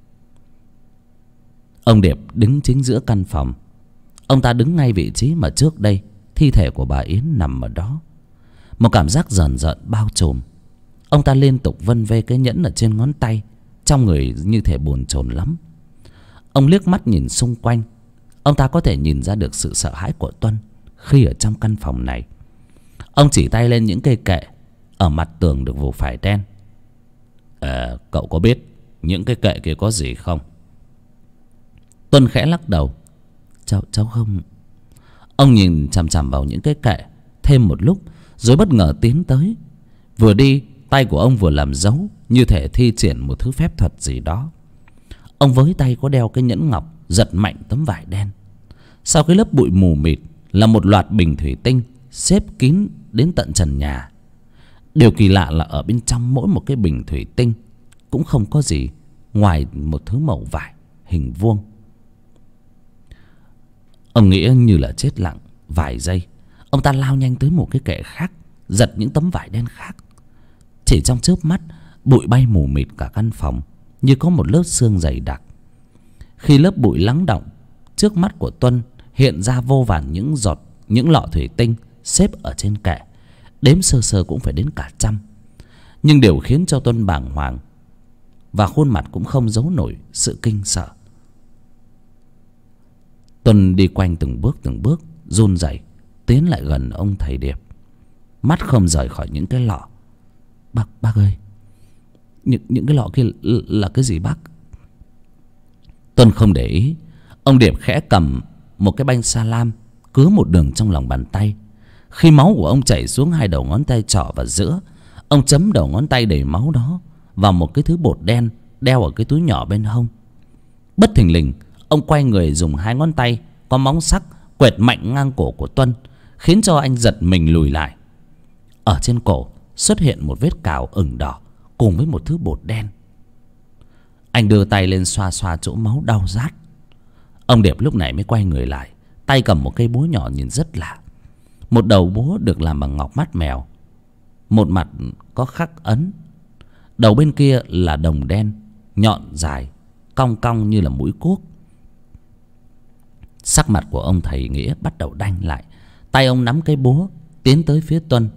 Ông Điệp đứng chính giữa căn phòng. Ông ta đứng ngay vị trí mà trước đây thi thể của bà Yến nằm ở đó. Một cảm giác rờn rợn bao trùm. Ông ta liên tục vân vê cái nhẫn ở trên ngón tay, trong người như thể bồn chồn lắm. Ông liếc mắt nhìn xung quanh. Ông ta có thể nhìn ra được sự sợ hãi của Tuân khi ở trong căn phòng này. Ông chỉ tay lên những cây kệ ở mặt tường được phủ vải đen. Cậu có biết những cái kệ kia có gì không? Tuân khẽ lắc đầu. Cháu không. Ông nhìn chằm chằm vào những cái kệ thêm một lúc, rồi bất ngờ tiến tới. Vừa đi, tay của ông vừa làm dấu, như thể thi triển một thứ phép thuật gì đó. Ông với tay có đeo cái nhẫn ngọc, giật mạnh tấm vải đen. Sau cái lớp bụi mù mịt là một loạt bình thủy tinh xếp kín đến tận trần nhà. Điều kỳ lạ là ở bên trong mỗi một cái bình thủy tinh cũng không có gì ngoài một thứ màu vải hình vuông. Ông Nghĩa như là chết lặng vài giây. Ông ta lao nhanh tới một cái kệ khác, giật những tấm vải đen khác. Chỉ trong chớp mắt, bụi bay mù mịt cả căn phòng, như có một lớp sương dày đặc. Khi lớp bụi lắng đọng, trước mắt của Tuân hiện ra vô vàn những lọ thủy tinh xếp ở trên kệ, đếm sơ sơ cũng phải đến cả 100. Nhưng điều khiến cho Tuân bàng hoàng và khuôn mặt cũng không giấu nổi sự kinh sợ. Tuân đi quanh từng bước run rẩy tiến lại gần ông thầy Điệp, mắt không rời khỏi những cái lọ. Bác ơi, những cái lọ kia là cái gì bác? Tuân không để ý. Ông Điệp khẽ cầm một cái banh sa lam, cứa một đường trong lòng bàn tay. Khi máu của ông chảy xuống hai đầu ngón tay trỏ và giữa, ông chấm đầu ngón tay đầy máu đó vào một cái thứ bột đen đeo ở cái túi nhỏ bên hông. Bất thình lình, ông quay người dùng hai ngón tay có móng sắc quẹt mạnh ngang cổ của Tuân, khiến cho anh giật mình lùi lại. Ở trên cổ xuất hiện một vết cào ửng đỏ cùng với một thứ bột đen. Anh đưa tay lên xoa xoa chỗ máu đau rát. Ông Điệp lúc này mới quay người lại, tay cầm một cây búa nhỏ nhìn rất lạ. Một đầu búa được làm bằng ngọc mắt mèo, một mặt có khắc ấn, đầu bên kia là đồng đen, nhọn dài, cong cong như là mũi cuốc. Sắc mặt của ông thầy Nghĩa bắt đầu đanh lại. Tay ông nắm cây búa tiến tới phía Tuân.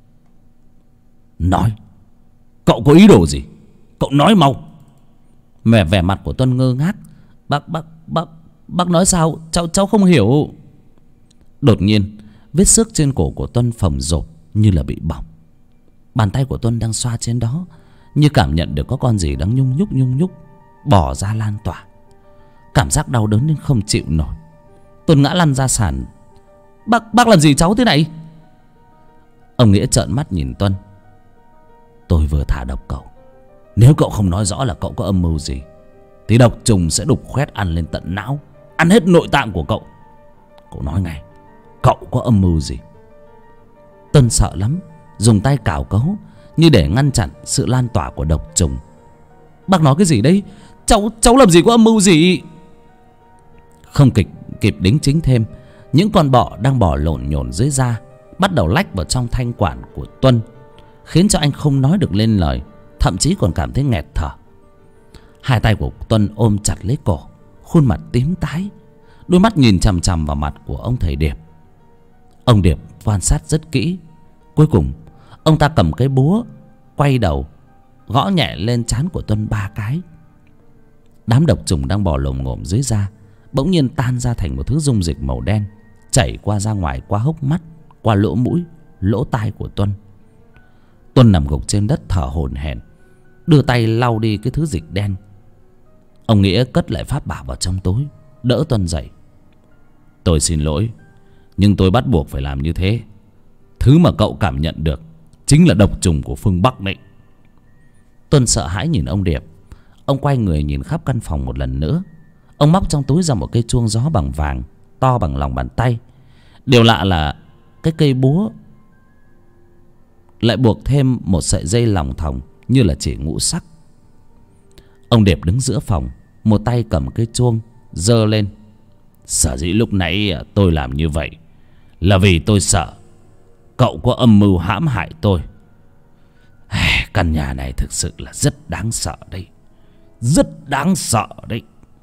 Nói, cậu có ý đồ gì? Cậu nói mau. Vẻ mặt của Tuân ngơ ngác. Bác nói sao? Cháu không hiểu. Đột nhiên, vết xước trên cổ của Tuân phồng rộp như là bị bỏng. Bàn tay của Tuân đang xoa trên đó, như cảm nhận được có con gì đang nhung nhúc bỏ ra lan tỏa. Cảm giác đau đớn nên không chịu nổi. Tuân ngã lăn ra sàn. Bác làm gì cháu thế này? Ông Nghĩa trợn mắt nhìn Tuân. Tôi vừa thả độc cậu. Nếu cậu không nói rõ là cậu có âm mưu gì, thì độc trùng sẽ đục khoét ăn lên tận não, ăn hết nội tạng của cậu. Cậu nói ngay, cậu có âm mưu gì? Tuân sợ lắm, dùng tay cào cấu như để ngăn chặn sự lan tỏa của độc trùng. Bác nói cái gì đấy? Cháu làm gì có âm mưu gì? Không kịp đính chính thêm, những con bọ đang bò lộn nhổn dưới da bắt đầu lách vào trong thanh quản của Tuân, khiến cho anh không nói được lên lời, thậm chí còn cảm thấy nghẹt thở. Hai tay của Tuân ôm chặt lấy cổ, khuôn mặt tím tái, đôi mắt nhìn chằm chằm vào mặt của ông thầy Điệp. Ông Điệp quan sát rất kỹ. Cuối cùng ông ta cầm cái búa, quay đầu gõ nhẹ lên trán của Tuân 3 cái. Đám độc trùng đang bò lồm ngồm dưới da bỗng nhiên tan ra thành một thứ dung dịch màu đen, chảy ra ngoài qua hốc mắt, qua lỗ mũi, lỗ tai của Tuân. Tuân nằm gục trên đất thở hổn hển, đưa tay lau đi cái thứ dịch đen. Ông Nghĩa cất lại pháp bảo vào trong túi, đỡ Tuân dậy. Tôi xin lỗi, nhưng tôi bắt buộc phải làm như thế. Thứ mà cậu cảm nhận được chính là độc trùng của phương Bắc đấy. Tuân sợ hãi nhìn ông Điệp. Ông quay người nhìn khắp căn phòng một lần nữa. Ông móc trong túi ra một cây chuông gió bằng vàng, to bằng lòng bàn tay. Điều lạ là cái cây búa lại buộc thêm một sợi dây lòng thòng như là chỉ ngũ sắc. Ông Điệp đứng giữa phòng, một tay cầm cây chuông giơ lên. Sở dĩ lúc nãy tôi làm như vậy là vì tôi sợ cậu có âm mưu hãm hại tôi. Căn nhà này thực sự là rất đáng sợ đấy, rất đáng sợ đấy.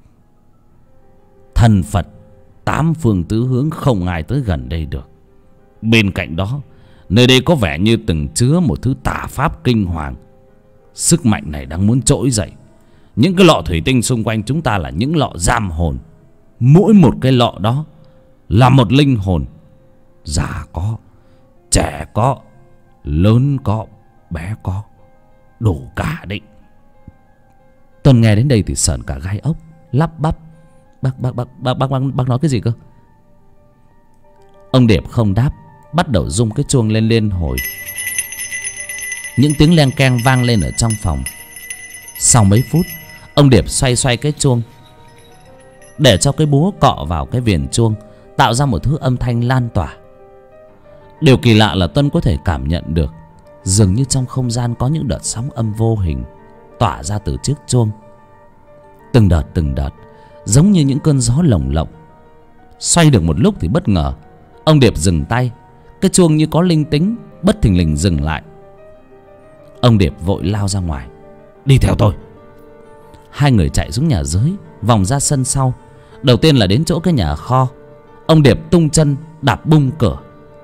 Thần Phật 8 phương tứ hướng không ai tới gần đây được. Bên cạnh đó, nơi đây có vẻ như từng chứa một thứ tà pháp kinh hoàng. Sức mạnh này đang muốn trỗi dậy, Những cái lọ thủy tinh xung quanh chúng ta là những lọ giam hồn. Mỗi một cái lọ đó là một linh hồn. Già có, trẻ có, lớn có, bé có, đủ cả định. Tuân nghe đến đây thì sởn cả gai ốc, lắp bắp. Bác nói cái gì cơ? Ông Điệp không đáp, bắt đầu rung cái chuông lên liên hồi. Những tiếng leng keng vang lên ở trong phòng. Sau mấy phút, ông Điệp xoay cái chuông, để cho cái búa cọ vào cái viền chuông, tạo ra một thứ âm thanh lan tỏa. Điều kỳ lạ là Tuân có thể cảm nhận được dường như trong không gian có những đợt sóng âm vô hình tỏa ra từ chiếc chuông. Từng đợt, giống như những cơn gió lồng lộng. Xoay được một lúc thì bất ngờ ông Điệp dừng tay. Cái chuông như có linh tính, bất thình lình dừng lại. Ông Điệp vội lao ra ngoài. Đi theo tôi. Hai người chạy xuống nhà dưới, vòng ra sân sau. Đầu tiên là đến chỗ cái nhà kho. Ông Điệp tung chân đạp bung cửa.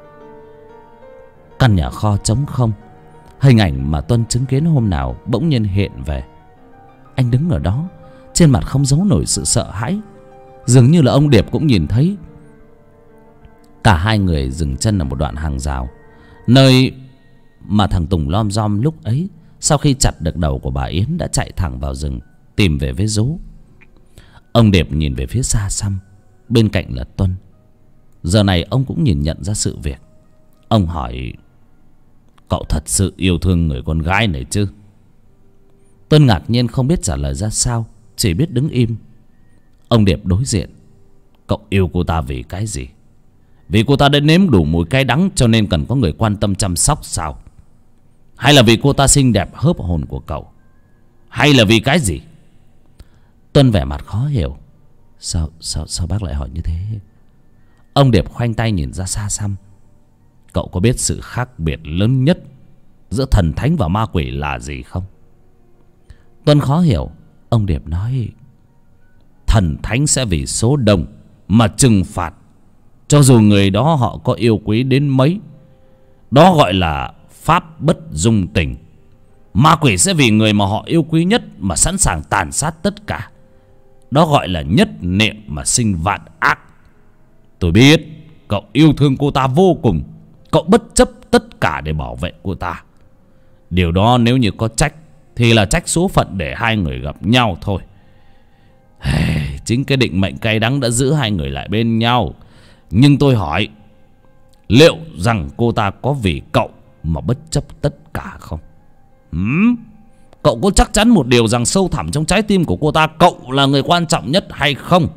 Căn nhà kho trống không. Hình ảnh mà Tuân chứng kiến hôm nào bỗng nhiên hiện về. Anh đứng ở đó, trên mặt không giấu nổi sự sợ hãi. Dường như là ông Điệp cũng nhìn thấy. Cả hai người dừng chân ở một đoạn hàng rào, nơi mà thằng Tùng lom rom lúc ấy, sau khi chặt được đầu của bà Yến, đã chạy thẳng vào rừng tìm về với Dú. Ông Điệp nhìn về phía xa xăm, bên cạnh là Tuân. Giờ này ông cũng nhìn nhận ra sự việc. Ông hỏi: cậu thật sự yêu thương người con gái này chứ? Tuân ngạc nhiên không biết trả lời ra sao, chỉ biết đứng im. Ông Điệp đối diện: cậu yêu cô ta vì cái gì? Vì cô ta đã nếm đủ mùi cay đắng cho nên cần có người quan tâm chăm sóc sao? Hay là vì cô ta xinh đẹp hớp hồn của cậu? Hay là vì cái gì? Tuân vẻ mặt khó hiểu. Sao bác lại hỏi như thế? Ông Điệp khoanh tay nhìn ra xa xăm. Cậu có biết sự khác biệt lớn nhất giữa thần thánh và ma quỷ là gì không? Tuân khó hiểu. Ông Điệp nói: thần thánh sẽ vì số đông mà trừng phạt, cho dù người đó họ có yêu quý đến mấy. Đó gọi là pháp bất dung tình. Ma quỷ sẽ vì người mà họ yêu quý nhất mà sẵn sàng tàn sát tất cả. Đó gọi là nhất niệm mà sinh vạn ác. Tôi biết cậu yêu thương cô ta vô cùng. Cậu bất chấp tất cả để bảo vệ cô ta. Điều đó nếu như có trách thì là trách số phận để hai người gặp nhau thôi. Chính cái định mệnh cay đắng đã giữ hai người lại bên nhau. Nhưng tôi hỏi, liệu rằng cô ta có vì cậu mà bất chấp tất cả không? Cậu có chắc chắn một điều rằng sâu thẳm trong trái tim của cô ta cậu là người quan trọng nhất hay không?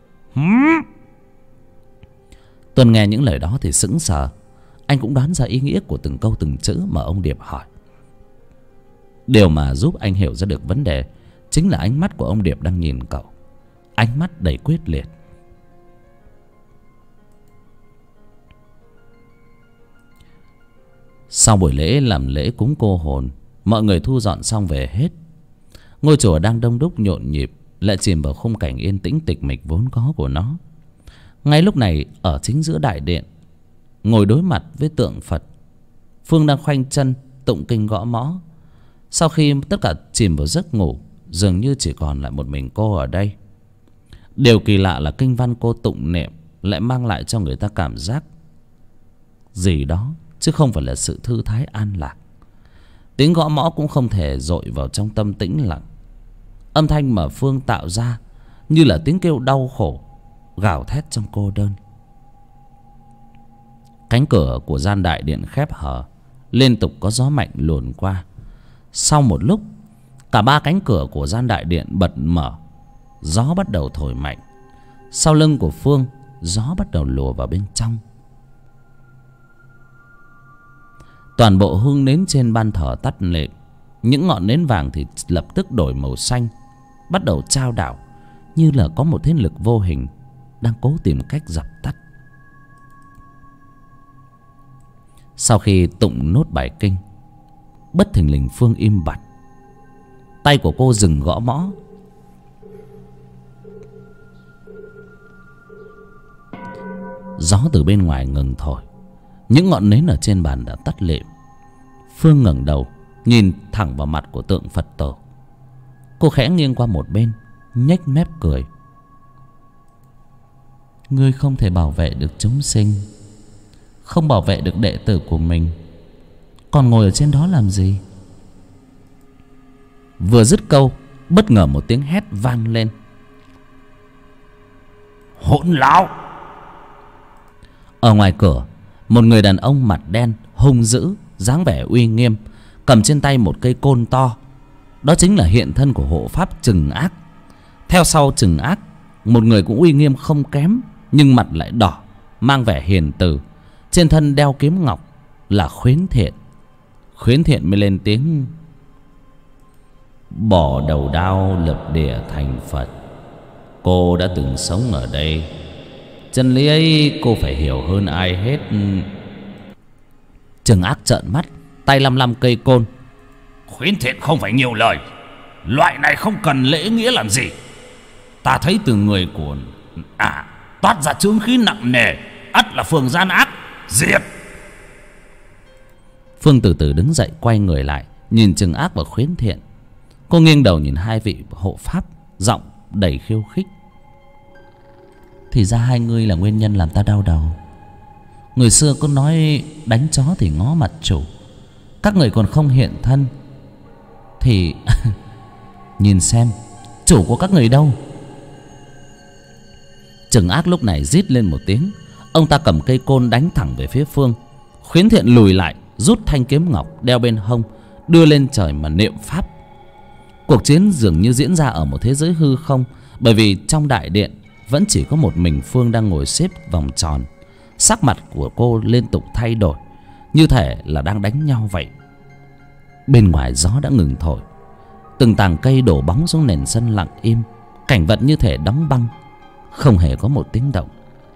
Tuân nghe những lời đó thì sững sờ. Anh cũng đoán ra ý nghĩa của từng câu từng chữ mà ông Điệp hỏi. Điều mà giúp anh hiểu ra được vấn đề chính là ánh mắt của ông Điệp đang nhìn cậu. Ánh mắt đầy quyết liệt. Sau buổi lễ làm lễ cúng cô hồn, mọi người thu dọn xong về hết. Ngôi chùa đang đông đúc nhộn nhịp, lại chìm vào khung cảnh yên tĩnh tịch mịch vốn có của nó. Ngay lúc này, ở chính giữa đại điện, ngồi đối mặt với tượng Phật, Phương đang khoanh chân tụng kinh gõ mõ. Sau khi tất cả chìm vào giấc ngủ, dường như chỉ còn lại một mình cô ở đây. Điều kỳ lạ là kinh văn cô tụng niệm lại mang lại cho người ta cảm giác gì đó, chứ không phải là sự thư thái an lạc. Tiếng gõ mõ cũng không thể dội vào trong tâm tĩnh lặng. Âm thanh mà Phương tạo ra như là tiếng kêu đau khổ, gào thét trong cô đơn. Cánh cửa của gian đại điện khép hờ, liên tục có gió mạnh luồn qua. Sau một lúc, cả ba cánh cửa của gian đại điện bật mở. Gió bắt đầu thổi mạnh. Sau lưng của Phương, gió bắt đầu lùa vào bên trong. Toàn bộ hương nến trên ban thờ tắt lịm. Những ngọn nến vàng thì lập tức đổi màu xanh, bắt đầu chao đảo, như là có một thế lực vô hình đang cố tìm cách dập tắt. Sau khi tụng nốt bài kinh, bất thình lình Phương im bặt. Tay của cô dừng gõ mõ. Gió từ bên ngoài ngừng thổi. Những ngọn nến ở trên bàn đã tắt lịm. Phương ngẩng đầu nhìn thẳng vào mặt của tượng Phật tổ. Cô khẽ nghiêng qua một bên, nhếch mép cười. Ngươi không thể bảo vệ được chúng sinh, không bảo vệ được đệ tử của mình, còn ngồi ở trên đó làm gì? Vừa dứt câu, bất ngờ một tiếng hét vang lên. Hỗn láo! Ở ngoài cửa, một người đàn ông mặt đen, hung dữ, dáng vẻ uy nghiêm, cầm trên tay một cây côn to. Đó chính là hiện thân của hộ pháp Trừng Ác. Theo sau Trừng Ác, một người cũng uy nghiêm không kém, nhưng mặt lại đỏ, mang vẻ hiền từ. Trên thân đeo kiếm ngọc là Khuyến Thiện. Khuyến Thiện mới lên tiếng. Bỏ đầu đao lập địa thành Phật, cô đã từng sống ở đây, chân lý ấy cô phải hiểu hơn ai hết. Trừng Ác trợn mắt, tay lăm lăm cây côn. Khuyến Thiện không phải nhiều lời, loại này không cần lễ nghĩa làm gì. Ta thấy từ người của toát ra chướng khí nặng nề, ắt là phường gian ác, diệt. Phương từ từ đứng dậy, quay người lại, nhìn Trừng Ác và Khuyến Thiện. Cô nghiêng đầu nhìn hai vị hộ pháp, giọng đầy khiêu khích. Thì ra hai ngươi là nguyên nhân làm ta đau đầu. Người xưa có nói đánh chó thì ngó mặt chủ. Các người còn không hiện thân thì nhìn xem chủ của các người đâu. Trừng Ác lúc này rít lên một tiếng. Ông ta cầm cây côn đánh thẳng về phía Phương. Khuyến Thiện lùi lại, rút thanh kiếm ngọc đeo bên hông, đưa lên trời mà niệm pháp. Cuộc chiến dường như diễn ra ở một thế giới hư không, bởi vì trong đại điện vẫn chỉ có một mình Phương đang ngồi xếp vòng tròn. Sắc mặt của cô liên tục thay đổi, như thể là đang đánh nhau vậy. Bên ngoài gió đã ngừng thổi, từng tàng cây đổ bóng xuống nền sân lặng im. Cảnh vật như thể đóng băng, không hề có một tiếng động.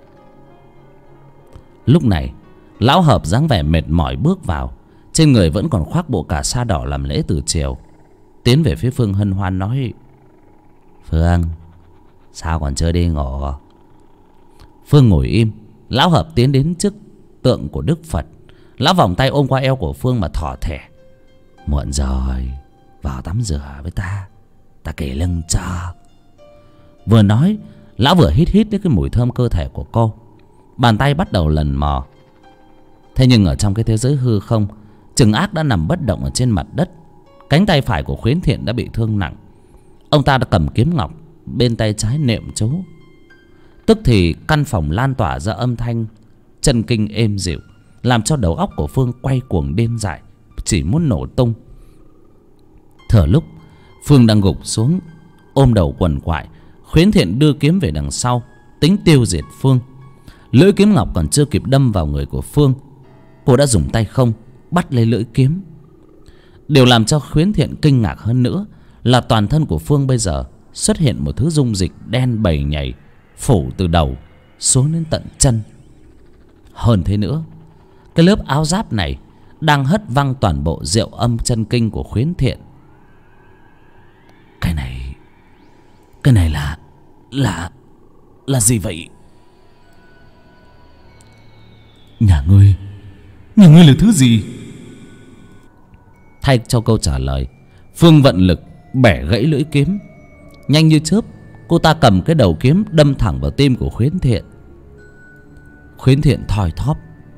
Lúc này lão Hợp dáng vẻ mệt mỏi bước vào, trên người vẫn còn khoác bộ cà sa đỏ làm lễ từ chiều. Tiến về phía Phương hân hoan nói. Phương, sao còn chưa đi ngủ? Phương ngồi im. Lão Hợp tiến đến trước tượng của Đức Phật. Lão vòng tay ôm qua eo của Phương mà thỏ thẻ. Muộn rồi, vào tắm rửa với ta, ta kề lưng cho. Vừa nói, lão vừa hít hít đến cái mùi thơm cơ thể của cô. Bàn tay bắt đầu lần mò. Thế nhưng ở trong cái thế giới hư không, Trừng Ác đã nằm bất động ở trên mặt đất. Cánh tay phải của Khuyến Thiện đã bị thương nặng. Ông ta đã cầm kiếm ngọc, bên tay trái niệm chú. Tức thì căn phòng lan tỏa ra âm thanh chân kinh êm dịu, làm cho đầu óc của Phương quay cuồng điên dại, chỉ muốn nổ tung. Thở lúc Phương đang gục xuống, ôm đầu quằn quại, Khuyến Thiện đưa kiếm về đằng sau, tính tiêu diệt Phương. Lưỡi kiếm ngọc còn chưa kịp đâm vào người của Phương, cô đã dùng tay không bắt lấy lưỡi kiếm. Điều làm cho Khuyến Thiện kinh ngạc hơn nữa là toàn thân của Phương bây giờ xuất hiện một thứ dung dịch đen bầy nhầy, phủ từ đầu xuống đến tận chân. Hơn thế nữa, cái lớp áo giáp này đang hất văng toàn bộ diệu âm chân kinh của Khuyến Thiện. Cái này là gì vậy? Nhà ngươi là thứ gì? Thay cho câu trả lời, Phương vận lực bẻ gãy lưỡi kiếm. Nhanh như chớp, cô ta cầm cái đầu kiếm đâm thẳng vào tim của Khuyến Thiện. Khuyến Thiện thoi thóp.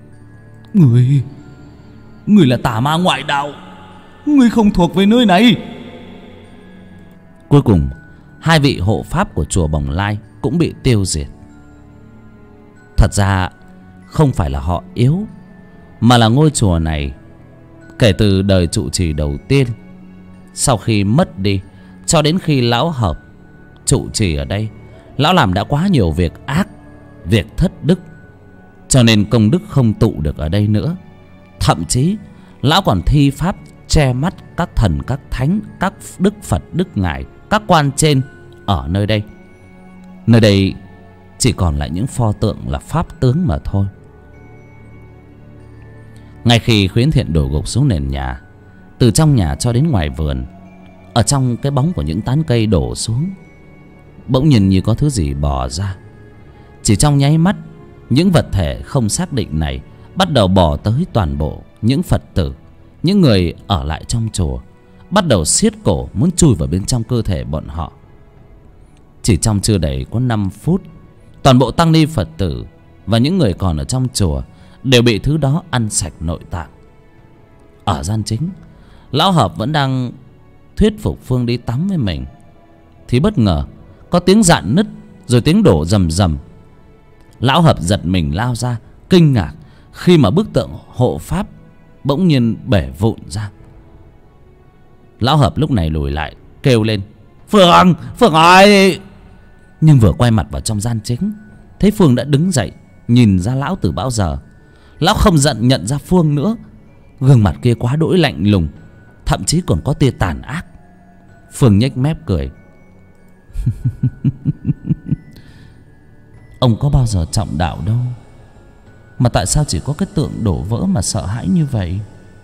Ngươi là tà ma ngoại đạo, ngươi không thuộc về nơi này. Cuối cùng, hai vị hộ pháp của chùa Bồng Lai cũng bị tiêu diệt. Thật ra không phải là họ yếu, mà là ngôi chùa này kể từ đời trụ trì đầu tiên, sau khi mất đi cho đến khi lão Hợp trụ trì ở đây, lão làm đã quá nhiều việc ác, việc thất đức, cho nên công đức không tụ được ở đây nữa. Thậm chí lão còn thi pháp che mắt các thần, các thánh, các đức Phật, đức ngài, các quan trên ở nơi đây. Nơi đây chỉ còn lại những pho tượng là pháp tướng mà thôi. Ngay khi Khuyến Thiện đổ gục xuống nền nhà, từ trong nhà cho đến ngoài vườn, ở trong cái bóng của những tán cây đổ xuống, bỗng nhìn như có thứ gì bò ra. Chỉ trong nháy mắt, những vật thể không xác định này bắt đầu bò tới toàn bộ những Phật tử, những người ở lại trong chùa. bắt đầu siết cổ muốn chui vào bên trong cơ thể bọn họ. Chỉ trong chưa đầy có 5 phút, toàn bộ tăng ni Phật tử và những người còn ở trong chùa đều bị thứ đó ăn sạch nội tạng. Ở gian chính, Lão Hợp vẫn đang thuyết phục Phương đi tắm với mình, thì bất ngờ có tiếng rạn nứt rồi tiếng đổ rầm rầm. Lão Hợp giật mình lao ra, kinh ngạc khi mà bức tượng hộ pháp bỗng nhiên bể vụn ra. Lão Hợp lúc này lùi lại kêu lên: Phương, Phương ơi! Nhưng vừa quay mặt vào trong gian chính, thấy Phương đã đứng dậy nhìn ra lão từ bao giờ. Lão không giận nhận ra Phương nữa, gương mặt kia quá đỗi lạnh lùng, thậm chí còn có tia tàn ác. Phương nhếch mép cười. Ông có bao giờ trọng đạo đâu, mà tại sao chỉ có cái tượng đổ vỡ mà sợ hãi như vậy?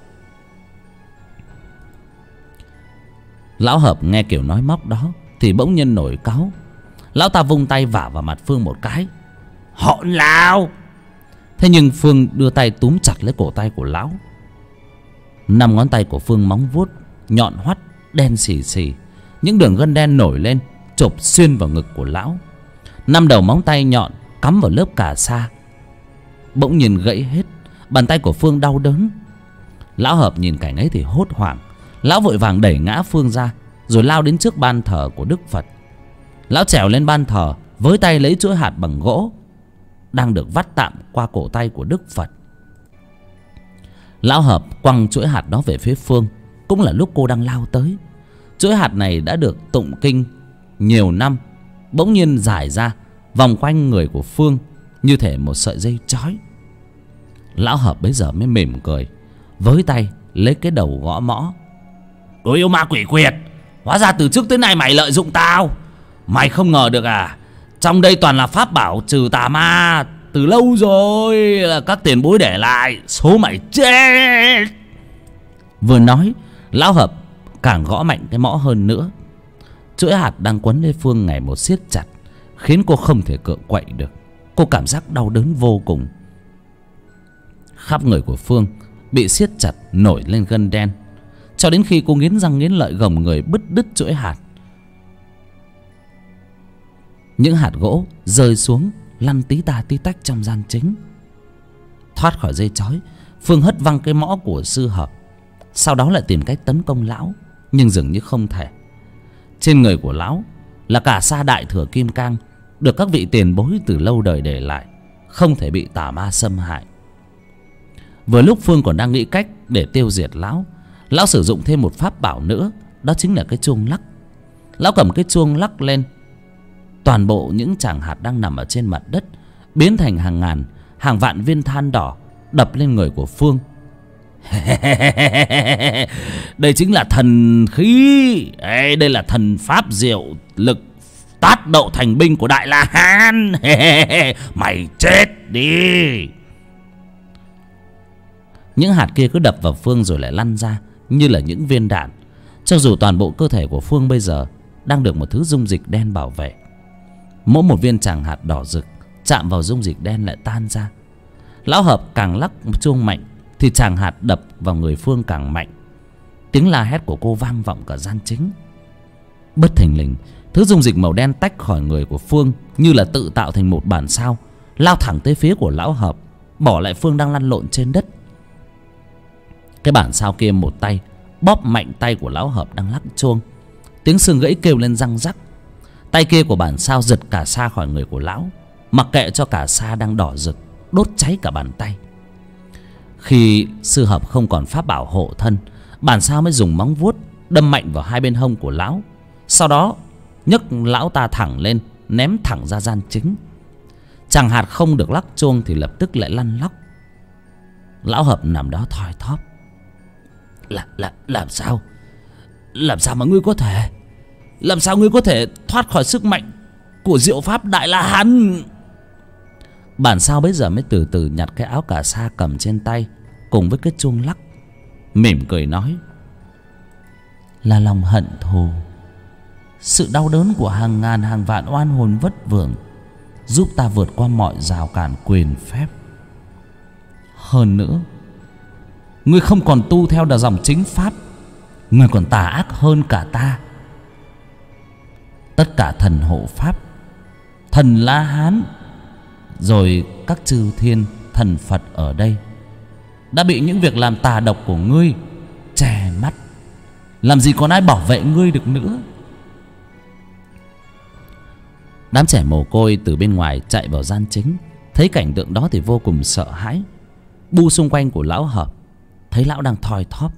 Lão Hợp nghe kiểu nói móc đó thì bỗng nhiên nổi cáu. Lão ta vung tay vả vào mặt Phương một cái: Hỗn láo! Thế nhưng Phương đưa tay túm chặt lấy cổ tay của lão. 5 ngón tay của Phương móng vuốt nhọn hoắt, đen xì xì, những đường gân đen nổi lên chộp xuyên vào ngực của lão. 5 đầu móng tay nhọn cắm vào lớp cà sa bỗng nhiên gãy hết. Bàn tay của Phương đau đớn. Lão Hợp nhìn cảnh ấy thì hốt hoảng. Lão vội vàng đẩy ngã Phương ra, rồi lao đến trước ban thờ của Đức Phật. Lão trèo lên ban thờ, với tay lấy chuỗi hạt bằng gỗ đang được vắt tạm qua cổ tay của Đức Phật. Lão Hợp quăng chuỗi hạt đó về phía Phương, cũng là lúc cô đang lao tới. Chuỗi hạt này đã được tụng kinh nhiều năm, bỗng nhiên rải ra vòng quanh người của Phương như thể một sợi dây trói. Lão Hợp bấy giờ mới mỉm cười, với tay lấy cái đầu gõ mõ: Đồ yêu ma quỷ quyệt, hóa ra từ trước tới nay mày lợi dụng tao. Mày không ngờ được à, trong đây toàn là pháp bảo trừ tà ma từ lâu rồi, là các tiền bối để lại, số mày chết. Vừa nói, Lão Hợp càng gõ mạnh cái mõ hơn nữa. Chuỗi hạt đang quấn lấy Phương ngày một siết chặt, khiến cô không thể cựa quậy được. Cô cảm giác đau đớn vô cùng. Khắp người của Phương bị siết chặt nổi lên gân đen, cho đến khi cô nghiến răng nghiến lợi gồng người bứt đứt chuỗi hạt. Những hạt gỗ rơi xuống lăn tí ta tí tách trong gian chính. Thoát khỏi dây trói, Phương hất văng cái mõ của sư Hợp, sau đó lại tìm cách tấn công lão, nhưng dường như không thể. Trên người của lão là cả sa đại thừa kim cang, được các vị tiền bối từ lâu đời để lại, không thể bị tà ma xâm hại. Vừa lúc Phương còn đang nghĩ cách để tiêu diệt lão, lão sử dụng thêm một pháp bảo nữa, đó chính là cái chuông lắc. Lão cầm cái chuông lắc lên, toàn bộ những tràng hạt đang nằm ở trên mặt đất biến thành hàng ngàn, hàng vạn viên than đỏ đập lên người của Phương. Đây chính là thần khí. Đây là thần pháp diệu lực tát độ thành binh của Đại La Hán. Mày chết đi. Những hạt kia cứ đập vào Phương rồi lại lăn ra như là những viên đạn. Cho dù toàn bộ cơ thể của Phương bây giờ đang được một thứ dung dịch đen bảo vệ, mỗi một viên tràng hạt đỏ rực chạm vào dung dịch đen lại tan ra. Lão Hợp càng lắc chuông mạnh thì tràng hạt đập vào người Phương càng mạnh. Tiếng la hét của cô vang vọng cả gian chính. Bất thình lình, thứ dung dịch màu đen tách khỏi người của Phương như là tự tạo thành một bản sao, lao thẳng tới phía của Lão Hợp, bỏ lại Phương đang lăn lộn trên đất. Cái bản sao kia một tay bóp mạnh tay của Lão Hợp đang lắc chuông. Tiếng xương gãy kêu lên răng rắc. Tay kia của bản sao giật cả sa khỏi người của lão, mặc kệ cho cả sa đang đỏ rực đốt cháy cả bàn tay. Khi sư Hợp không còn pháp bảo hộ thân, bản sao mới dùng móng vuốt đâm mạnh vào hai bên hông của lão, sau đó nhấc lão ta thẳng lên, ném thẳng ra gian chính. Chàng hạt không được lắc chuông thì lập tức lại lăn lóc. Lão Hợp nằm đó thoi thóp. Làm sao? Làm sao mà ngươi có thể? Làm sao ngươi có thể thoát khỏi sức mạnh của diệu pháp Đại La Hán? Bản sao bấy giờ mới từ từ nhặt cái áo cà sa cầm trên tay cùng với cái chuông lắc, mỉm cười nói: là lòng hận thù, sự đau đớn của hàng ngàn hàng vạn oan hồn vất vưởng giúp ta vượt qua mọi rào cản quyền phép. Hơn nữa, ngươi không còn tu theo đà dòng chính pháp, Ngươi còn tà ác hơn cả ta. Tất cả thần hộ pháp, thần La Hán, rồi các chư thiên thần Phật ở đây đã bị những việc làm tà độc của ngươi che mắt. Làm gì còn ai bảo vệ ngươi được nữa. Đám trẻ mồ côi từ bên ngoài chạy vào gian chính, thấy cảnh tượng đó thì vô cùng sợ hãi. Bu xung quanh của lão Hợp, thấy lão đang thoi thóp.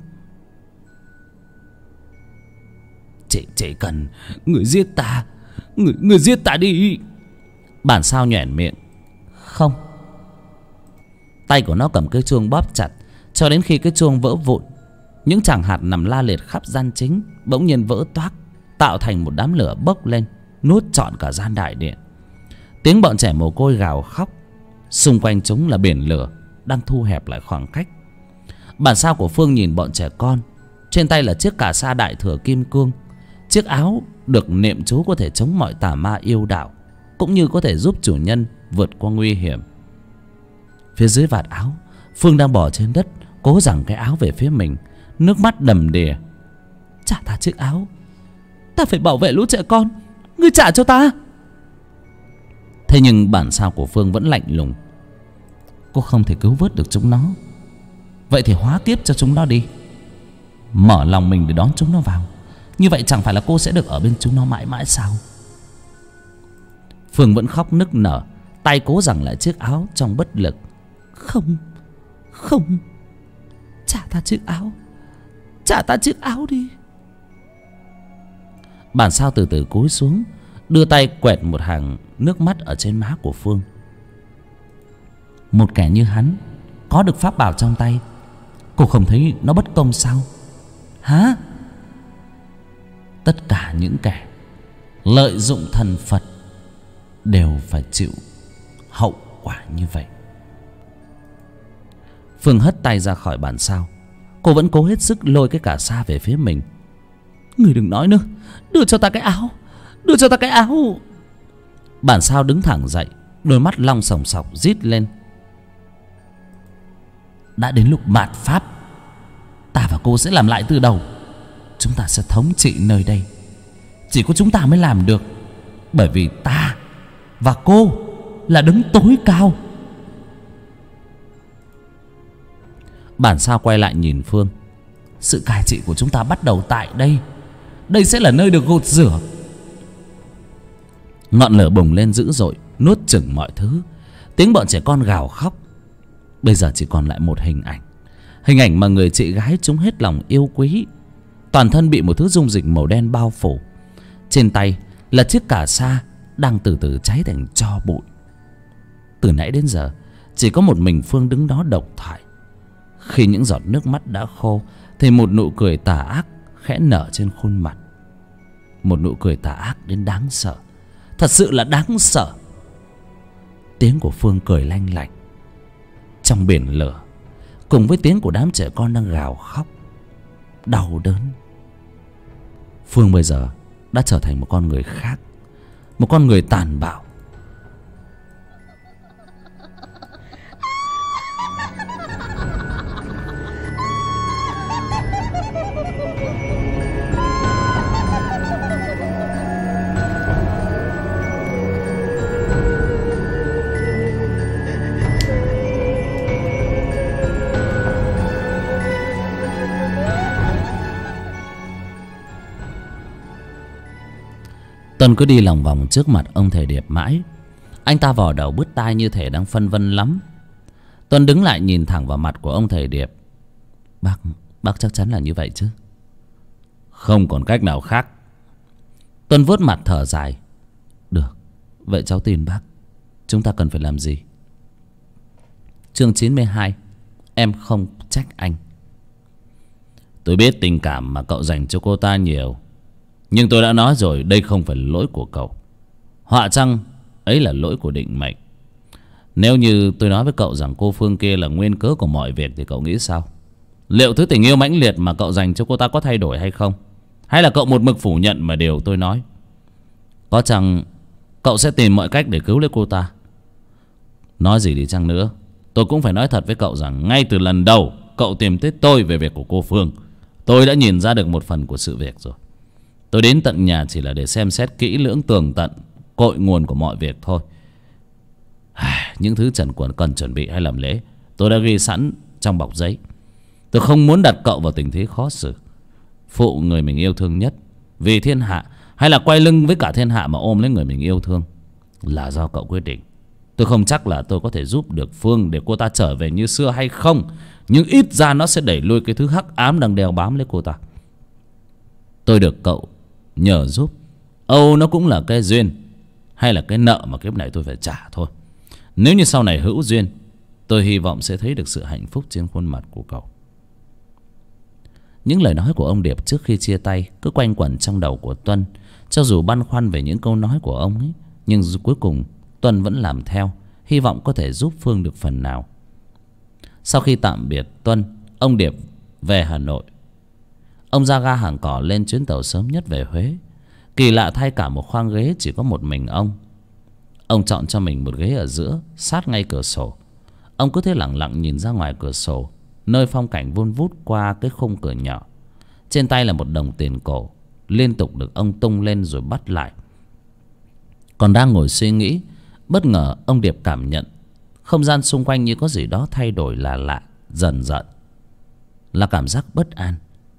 Chỉ cần người giết ta, người giết ta đi. Bản sao nhoẻn miệng. Không. Tay của nó cầm cái chuông bóp chặt cho đến khi cái chuông vỡ vụn. Những chàng hạt nằm la liệt khắp gian chính bỗng nhiên vỡ toác, tạo thành một đám lửa bốc lên, nuốt trọn cả gian đại điện. Tiếng bọn trẻ mồ côi gào khóc. Xung quanh chúng là biển lửa đang thu hẹp lại khoảng cách. Bản sao của Phương nhìn bọn trẻ con. Trên tay là chiếc cà sa đại thừa kim cương. Chiếc áo được niệm chú có thể chống mọi tà ma yêu đạo, cũng như có thể giúp chủ nhân vượt qua nguy hiểm. Phía dưới vạt áo, Phương đang bò trên đất, cố giằng cái áo về phía mình, nước mắt đầm đìa. Trả ta chiếc áo, ta phải bảo vệ lũ trẻ con, ngươi trả cho ta. Thế nhưng bản sao của Phương vẫn lạnh lùng. Cô không thể cứu vớt được chúng nó, vậy thì hóa kiếp cho chúng nó đi, mở lòng mình để đón chúng nó vào. Như vậy chẳng phải là cô sẽ được ở bên chúng nó mãi mãi sao? Phương vẫn khóc nức nở, tay cố giằng lại chiếc áo trong bất lực. Không, không, trả ta chiếc áo, trả ta chiếc áo đi. Bản sao từ từ cúi xuống, đưa tay quẹt một hàng nước mắt ở trên má của Phương. Một kẻ như hắn có được pháp bảo trong tay, cô không thấy nó bất công sao? Hả? Tất cả những kẻ lợi dụng thần Phật đều phải chịu hậu quả như vậy. Phương hất tay ra khỏi bản sao. Cô vẫn cố hết sức lôi cái cà sa về phía mình. Người đừng nói nữa, đưa cho ta cái áo, đưa cho ta cái áo. Bản sao đứng thẳng dậy, đôi mắt long sòng sọc rít lên. Đã đến lúc mạt pháp, ta và cô sẽ làm lại từ đầu. Chúng ta sẽ thống trị nơi đây. Chỉ có chúng ta mới làm được, bởi vì ta và cô là đấng tối cao. Bản sao quay lại nhìn Phương. Sự cai trị của chúng ta bắt đầu tại đây. Đây sẽ là nơi được gột rửa. Ngọn lửa bùng lên dữ dội, nuốt chửng mọi thứ. Tiếng bọn trẻ con gào khóc. Bây giờ chỉ còn lại một hình ảnh. Hình ảnh mà người chị gái chúng hết lòng yêu quý. Toàn thân bị một thứ dung dịch màu đen bao phủ. Trên tay là chiếc cà sa đang từ từ cháy thành tro bụi. Từ nãy đến giờ chỉ có một mình Phương đứng đó độc thoại. Khi những giọt nước mắt đã khô thì một nụ cười tà ác khẽ nở trên khuôn mặt. Một nụ cười tà ác đến đáng sợ. Thật sự là đáng sợ. Tiếng của Phương cười lanh lảnh trong biển lửa, cùng với tiếng của đám trẻ con đang gào khóc đau đớn. Phương bây giờ đã trở thành một con người khác, một con người tàn bạo. Tuân cứ đi lòng vòng trước mặt ông thầy Điệp mãi. Anh ta vò đầu bứt tai như thể đang phân vân lắm. Tuân đứng lại nhìn thẳng vào mặt của ông thầy Điệp. Bác chắc chắn là như vậy chứ? Không còn cách nào khác. Tuân vuốt mặt thở dài. Được, vậy cháu tin bác. Chúng ta cần phải làm gì? Chương 92. Em không trách anh. Tôi biết tình cảm mà cậu dành cho cô ta nhiều, nhưng tôi đã nói rồi, đây không phải là lỗi của cậu. Họa chăng ấy là lỗi của định mệnh. Nếu như tôi nói với cậu rằng cô Phương kia là nguyên cớ của mọi việc thì cậu nghĩ sao? Liệu thứ tình yêu mãnh liệt mà cậu dành cho cô ta có thay đổi hay không? Hay là cậu một mực phủ nhận mà điều tôi nói? Có chăng cậu sẽ tìm mọi cách để cứu lấy cô ta? Nói gì đi chăng nữa, tôi cũng phải nói thật với cậu rằng ngay từ lần đầu cậu tìm tới tôi về việc của cô Phương, Tôi đã nhìn ra được một phần của sự việc rồi. Tôi đến tận nhà chỉ là để xem xét kỹ lưỡng tường tận cội nguồn của mọi việc thôi. Những thứ Trần Quần cần chuẩn bị hay làm lễ tôi đã ghi sẵn trong bọc giấy. Tôi không muốn đặt cậu vào tình thế khó xử. Phụ người mình yêu thương nhất vì thiên hạ, hay là quay lưng với cả thiên hạ mà ôm lấy người mình yêu thương, là do cậu quyết định. Tôi không chắc là tôi có thể giúp được Phương để cô ta trở về như xưa hay không, nhưng ít ra nó sẽ đẩy lui cái thứ hắc ám đang đeo bám lấy cô ta. Tôi được cậu nhờ giúp, âu nó cũng là cái duyên hay là cái nợ mà kiếp này tôi phải trả thôi. Nếu như sau này hữu duyên, tôi hy vọng sẽ thấy được sự hạnh phúc trên khuôn mặt của cậu. Những lời nói của ông Điệp trước khi chia tay cứ quanh quẩn trong đầu của Tuân. Cho dù băn khoăn về những câu nói của ông ấy, nhưng cuối cùng Tuân vẫn làm theo, hy vọng có thể giúp Phương được phần nào. Sau khi tạm biệt Tuân, ông Điệp về Hà Nội. Ông ra ga Hàng Cỏ lên chuyến tàu sớm nhất về Huế. Kỳ lạ thay, cả một khoang ghế chỉ có một mình ông. Ông chọn cho mình một ghế ở giữa, sát ngay cửa sổ. Ông cứ thế lặng lặng nhìn ra ngoài cửa sổ, nơi phong cảnh vun vút qua cái khung cửa nhỏ. Trên tay là một đồng tiền cổ, liên tục được ông tung lên rồi bắt lại. Còn đang ngồi suy nghĩ, bất ngờ ông Điệp cảm nhận không gian xung quanh như có gì đó thay đổi lạ lạ, dần dần. Là cảm giác bất an.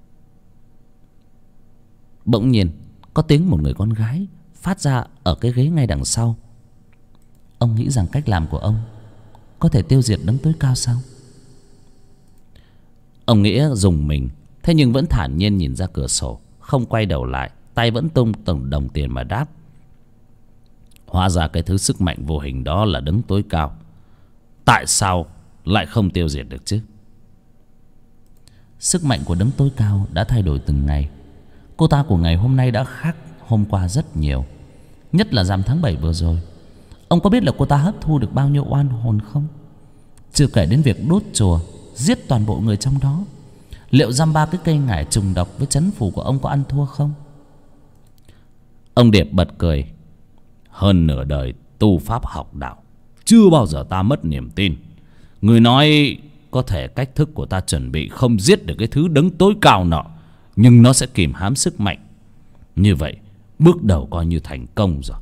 Bỗng nhiên có tiếng một người con gái phát ra ở cái ghế ngay đằng sau. Ông nghĩ rằng cách làm của ông có thể tiêu diệt đấng tối cao sao? Ông Nghĩa dùng mình, thế nhưng vẫn thản nhiên nhìn ra cửa sổ, không quay đầu lại, tay vẫn tung tổng đồng tiền mà đáp. Hóa ra cái thứ sức mạnh vô hình đó là đấng tối cao. Tại sao lại không tiêu diệt được chứ? Sức mạnh của đấng tối cao đã thay đổi từng ngày. Cô ta của ngày hôm nay đã khác hôm qua rất nhiều. Nhất là rằm tháng 7 vừa rồi. Ông có biết là cô ta hấp thu được bao nhiêu oan hồn không? Chưa kể đến việc đốt chùa, giết toàn bộ người trong đó. Liệu dăm ba cái cây ngải trùng độc với trấn phủ của ông có ăn thua không? Ông Điệp bật cười. Hơn nửa đời tu pháp học đạo, chưa bao giờ ta mất niềm tin. Người nói có thể cách thức của ta chuẩn bị không giết được cái thứ đấng tối cao nọ, nhưng nó sẽ kìm hãm sức mạnh. Như vậy bước đầu coi như thành công rồi.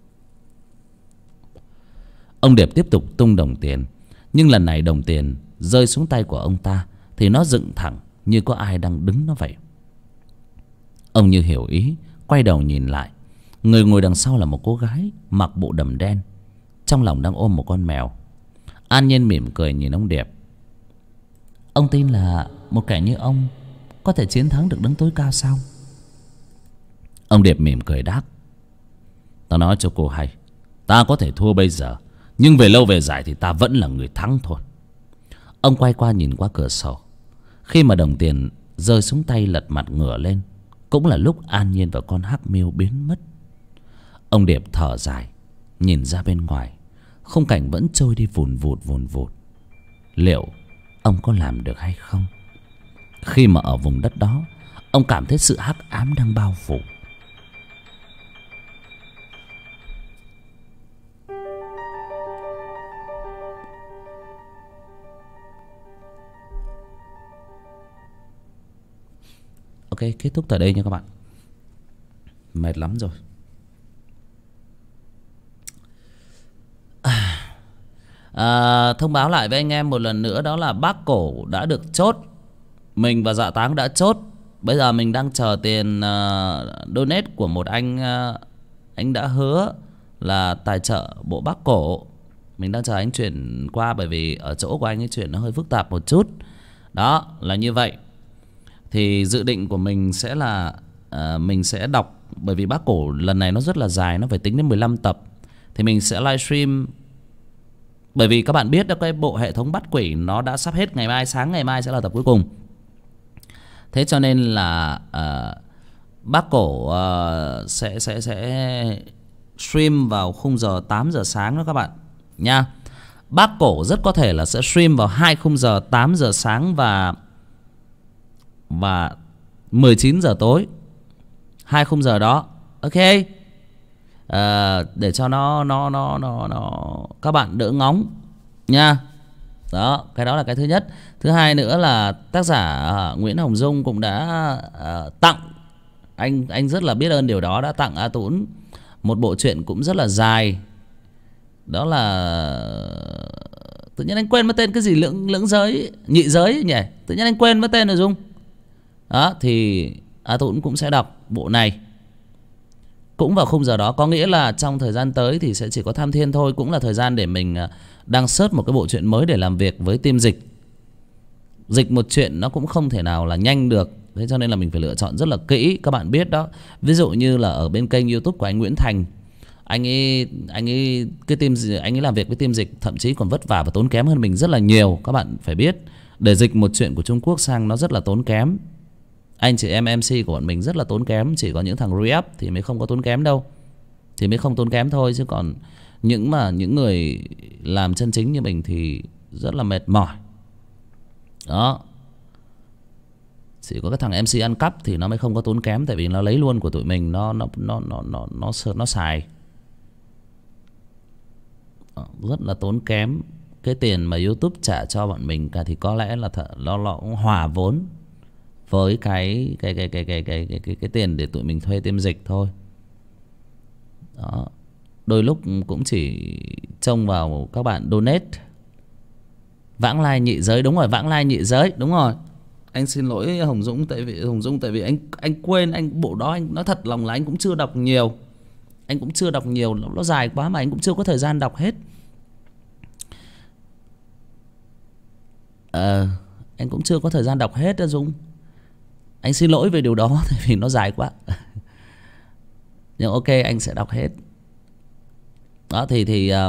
Ông Điệp tiếp tục tung đồng tiền. Nhưng lần này đồng tiền rơi xuống tay của ông ta thì nó dựng thẳng như có ai đang đứng nó vậy. Ông như hiểu ý, quay đầu nhìn lại. Người ngồi đằng sau là một cô gái mặc bộ đầm đen, trong lòng đang ôm một con mèo. An Nhiên mỉm cười nhìn ông Điệp. Ông tin là một kẻ như ông có thể chiến thắng được đấng tối cao sao? Ông Điệp mỉm cười đáp. Ta nói cho cô hay, ta có thể thua bây giờ, nhưng về lâu về dài thì ta vẫn là người thắng thôi. Ông quay qua nhìn qua cửa sổ. Khi mà đồng tiền rơi xuống tay lật mặt ngửa lên, cũng là lúc An Nhiên và con hắc miêu biến mất. Ông Điệp thở dài, nhìn ra bên ngoài. Khung cảnh vẫn trôi đi vùn vụt vùn vụt. Liệu ông có làm được hay không? Khi mà ở vùng đất đó, ông cảm thấy sự hắc ám đang bao phủ. Ok, kết thúc tại đây nha các bạn. Mệt lắm rồi. Thông báo lại với anh em một lần nữa, đó là bác Cổ đã được chốt. Mình và Dạ Táng đã chốt. Bây giờ mình đang chờ tiền donate của một anh. Anh đã hứa là tài trợ bộ bác Cổ. Mình đang chờ anh chuyển qua, bởi vì ở chỗ của anh ấy chuyển nó hơi phức tạp một chút. Đó là như vậy. Thì dự định của mình sẽ là mình sẽ đọc, bởi vì bác Cổ lần này nó rất là dài, nó phải tính đến 15 tập. Thì mình sẽ livestream. Bởi vì các bạn biết đó, cái bộ hệ thống bắt quỷ nó đã sắp hết ngày mai, sáng ngày mai sẽ là tập cuối cùng. Thế cho nên là bác Cổ sẽ stream vào khung giờ 8 giờ sáng đó các bạn nha. Bác Cổ rất có thể là sẽ stream vào 2 khung giờ, 8 giờ sáng và 19 giờ tối. 2 khung giờ đó. Ok. Để cho nó các bạn đỡ ngóng nha. Đó, cái đó là cái thứ nhất. Thứ hai nữa là tác giả Nguyễn Hồng Dung cũng đã tặng, anh rất là biết ơn điều đó, đã tặng A Tũng một bộ truyện cũng rất là dài. Đó là tự nhiên anh quên mất tên, cái gì lưỡng giới nhị giới nhỉ, tự nhiên anh quên mất tên rồi Dung. Đó thì A Tũng cũng sẽ đọc bộ này cũng vào khung giờ đó. Có nghĩa là trong thời gian tới thì sẽ chỉ có Tham Thiên thôi. Cũng là thời gian để mình đang search một cái bộ truyện mới để làm việc với team dịch. Dịch một chuyện nó cũng không thể nào là nhanh được, thế cho nên là mình phải lựa chọn rất là kỹ. Các bạn biết đó, ví dụ như là ở bên kênh YouTube của anh Nguyễn Thành, anh ấy cái team, anh ấy làm việc với team dịch thậm chí còn vất vả và tốn kém hơn mình rất là nhiều. Các bạn phải biết, để dịch một chuyện của Trung Quốc sang nó rất là tốn kém. Anh chị em MC của bọn mình rất là tốn kém, chỉ có những thằng re-up thì mới không có tốn kém đâu, thì mới không tốn kém thôi, chứ còn những người làm chân chính như mình thì rất là mệt mỏi. Đó, chỉ có cái thằng MC ăn cắp thì nó mới không có tốn kém, tại vì nó lấy luôn của tụi mình, nó xài. Rất là tốn kém. Cái tiền mà YouTube trả cho bọn mình cả thì có lẽ là nó cũng hòa vốn với cái tiền để tụi mình thuê team dịch thôi. Đó, đôi lúc cũng chỉ trông vào các bạn donate. Vãng lai nhị giới, đúng rồi, vãng lai nhị giới, đúng rồi. Anh xin lỗi Hồng Dũng, tại vì anh quên, anh bộ đó anh nói thật lòng là anh cũng chưa đọc nhiều. Anh cũng chưa đọc nhiều, nó dài quá mà anh cũng chưa có thời gian đọc hết. Anh cũng chưa có thời gian đọc hết đó Dũng. Anh xin lỗi về điều đó tại vì nó dài quá. Nhưng ok, anh sẽ đọc hết. Đó thì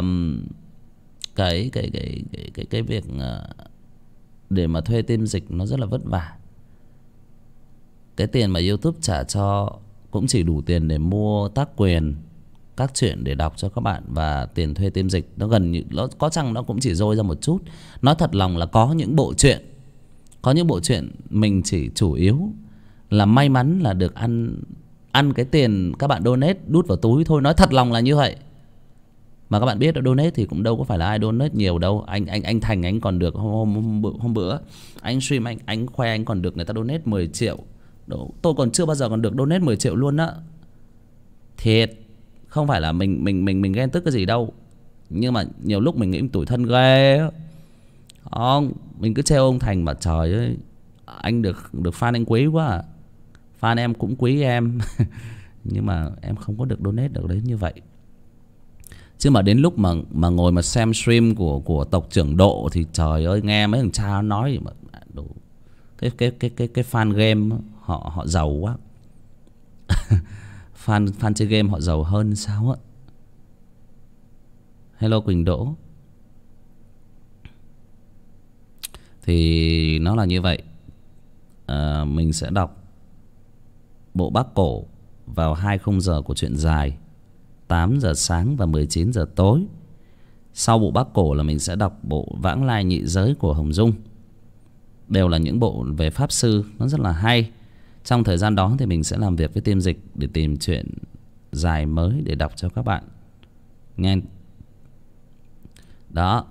cái việc để mà thuê team dịch nó rất là vất vả. Cái tiền mà YouTube trả cho cũng chỉ đủ tiền để mua tác quyền các chuyện để đọc cho các bạn, và tiền thuê team dịch nó gần như nó có chăng nó cũng chỉ dôi ra một chút. Nói thật lòng là có những bộ truyện mình chỉ chủ yếu là may mắn là được ăn cái tiền các bạn donate đút vào túi thôi. Nói thật lòng là như vậy. Mà các bạn biết donate thì cũng đâu có phải là ai donate nhiều đâu. Anh Thành anh còn được hôm bữa anh stream anh khoe anh còn được người ta donate 10 triệu. Tôi còn chưa bao giờ còn được donate 10 triệu luôn á. Thiệt, không phải là mình ghen tức cái gì đâu, nhưng mà nhiều lúc mình nghĩ mình tủi thân ghê á. Không, mình cứ trêu ông Thành mà trời ơi, anh được fan anh quý quá à. Fan em cũng quý em. Nhưng mà em không có được donate được đến như vậy. Chứ mà đến lúc mà ngồi mà xem stream của tộc trưởng Độ thì trời ơi, nghe mấy thằng cha nói mà cái fan game họ giàu quá. fan chơi game họ giàu hơn sao á. Hello Quỳnh Đỗ. Thì nó là như vậy. Mình sẽ đọc bộ Bác Cổ vào 2 khung giờ của truyện dài, 8 giờ sáng và 19 giờ tối. Sau bộ Bác Cổ là mình sẽ đọc bộ Vãng Lai Nhị Giới của Hồng Dung. Đều là những bộ về pháp sư, nó rất là hay. Trong thời gian đó thì mình sẽ làm việc với team dịch để tìm chuyện dài mới để đọc cho các bạn nghe. Đó.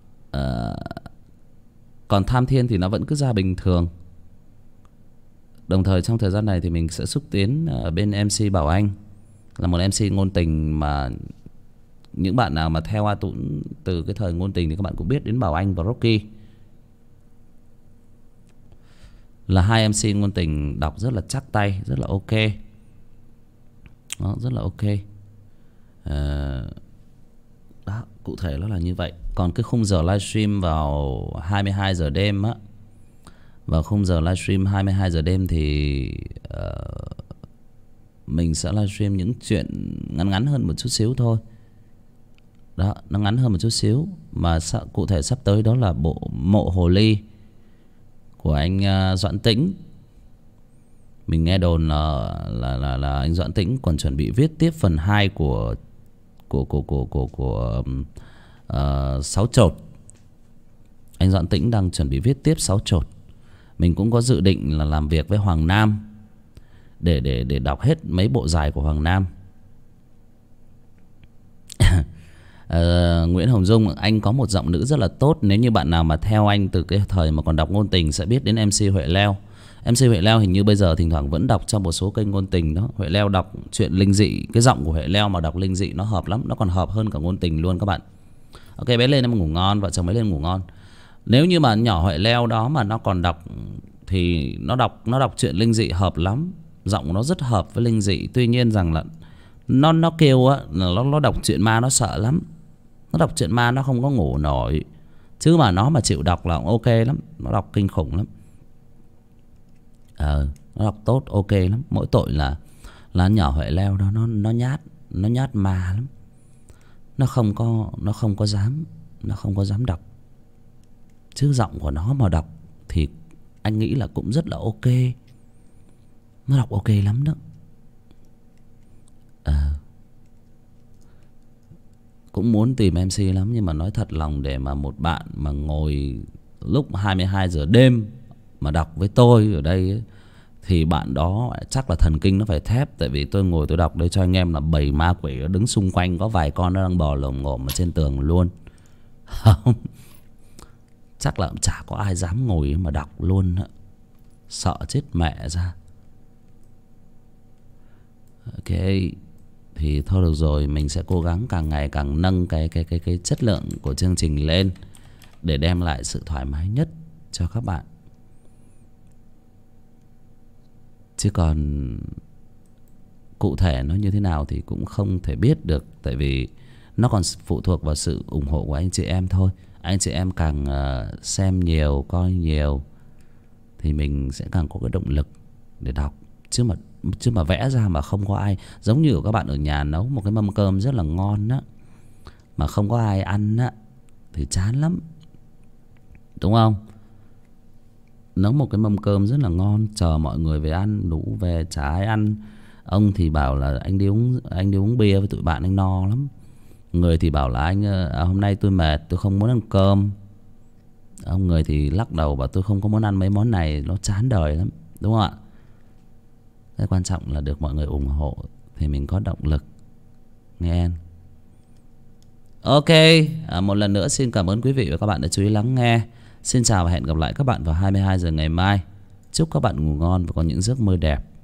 Còn Tham Thiên thì nó vẫn cứ ra bình thường. Đồng thời trong thời gian này thì mình sẽ xúc tiến ở bên MC Bảo Anh, là một MC ngôn tình mà những bạn nào mà theo A Tũng từ cái thời ngôn tình thì các bạn cũng biết đến Bảo Anh và Rocky. Là 2 MC ngôn tình đọc rất là chắc tay, rất là ok. Đó, rất là ok. Đó, cụ thể nó là như vậy. Còn cái khung giờ livestream vào 22 giờ đêm á, vào khung giờ livestream 22 giờ đêm thì mình sẽ livestream những chuyện ngắn hơn một chút xíu thôi. Đó, nó ngắn hơn một chút xíu. Mà cụ thể sắp tới đó là bộ Mộ Hồ Ly của anh Doãn Tĩnh. Mình nghe đồn là anh Doãn Tĩnh còn chuẩn bị viết tiếp phần 2 của Sáu Chột. Anh Doãn Tĩnh đang chuẩn bị viết tiếp Sáu Chột. Mình cũng có dự định là làm việc với Hoàng Nam để đọc hết mấy bộ dài của Hoàng Nam. Nguyễn Hồng Dung, anh có một giọng nữ rất là tốt. Nếu như bạn nào mà theo anh từ cái thời mà còn đọc ngôn tình sẽ biết đến MC Huệ Leo. MC Huệ Leo hình như bây giờ thỉnh thoảng vẫn đọc trong một số kênh ngôn tình đó. Huệ Leo đọc chuyện linh dị, cái giọng của Huệ Leo mà đọc linh dị nó hợp lắm, nó còn hợp hơn cả ngôn tình luôn các bạn. Ok, bé lên em ngủ ngon, vợ chồng bé lên ngủ ngon. Nếu như mà nhỏ Huệ Leo đó mà nó còn đọc thì nó đọc chuyện linh dị hợp lắm, giọng nó rất hợp với linh dị. Tuy nhiên rằng là nó kêu á, nó đọc chuyện ma nó sợ lắm. Nó đọc chuyện ma nó không có ngủ nổi. Chứ mà nó mà chịu đọc là ok lắm. Nó đọc kinh khủng lắm. Nó đọc tốt ok lắm. Mỗi tội là nhỏ Huệ Leo đó nó nhát ma lắm. Nó không có dám đọc. Chứ giọng của nó mà đọc thì anh nghĩ là cũng rất là ok. Nó đọc ok lắm đó. Cũng muốn tìm MC lắm, nhưng mà nói thật lòng, để mà một bạn mà ngồi lúc 22 giờ đêm mà đọc với tôi ở đây ấy, thì bạn đó chắc là thần kinh nó phải thép. Tại vì tôi ngồi tôi đọc đây cho anh em là bầy ma quỷ nó đứng xung quanh, có vài con nó đang bò lồm ngồm ở trên tường luôn. Không, chắc là chả có ai dám ngồi mà đọc luôn á. Sợ chết mẹ ra. Ok, thì thôi được rồi, mình sẽ cố gắng càng ngày càng nâng cái chất lượng của chương trình lên để đem lại sự thoải mái nhất cho các bạn. Chứ còn cụ thể nó như thế nào thì cũng không thể biết được. Tại vì nó còn phụ thuộc vào sự ủng hộ của anh chị em thôi. Anh chị em càng xem nhiều, coi nhiều thì mình sẽ càng có cái động lực để đọc. Chứ mà vẽ ra mà không có ai, giống như các bạn ở nhà nấu một cái mâm cơm rất là ngon á, mà không có ai ăn á thì chán lắm, đúng không? Nấu một cái mâm cơm rất là ngon, chờ mọi người về ăn, đủ về chả ai ăn. Ông thì bảo là anh đi uống bia với tụi bạn, anh no lắm. Người thì bảo là hôm nay tôi mệt, tôi không muốn ăn cơm. Ông người thì lắc đầu bảo tôi không có muốn ăn mấy món này, nó chán đời lắm, đúng không ạ? Cái quan trọng là được mọi người ủng hộ thì mình có động lực. Nghe. Ok, một lần nữa xin cảm ơn quý vị và các bạn đã chú ý lắng nghe. Xin chào và hẹn gặp lại các bạn vào 22 giờ ngày mai. Chúc các bạn ngủ ngon và có những giấc mơ đẹp.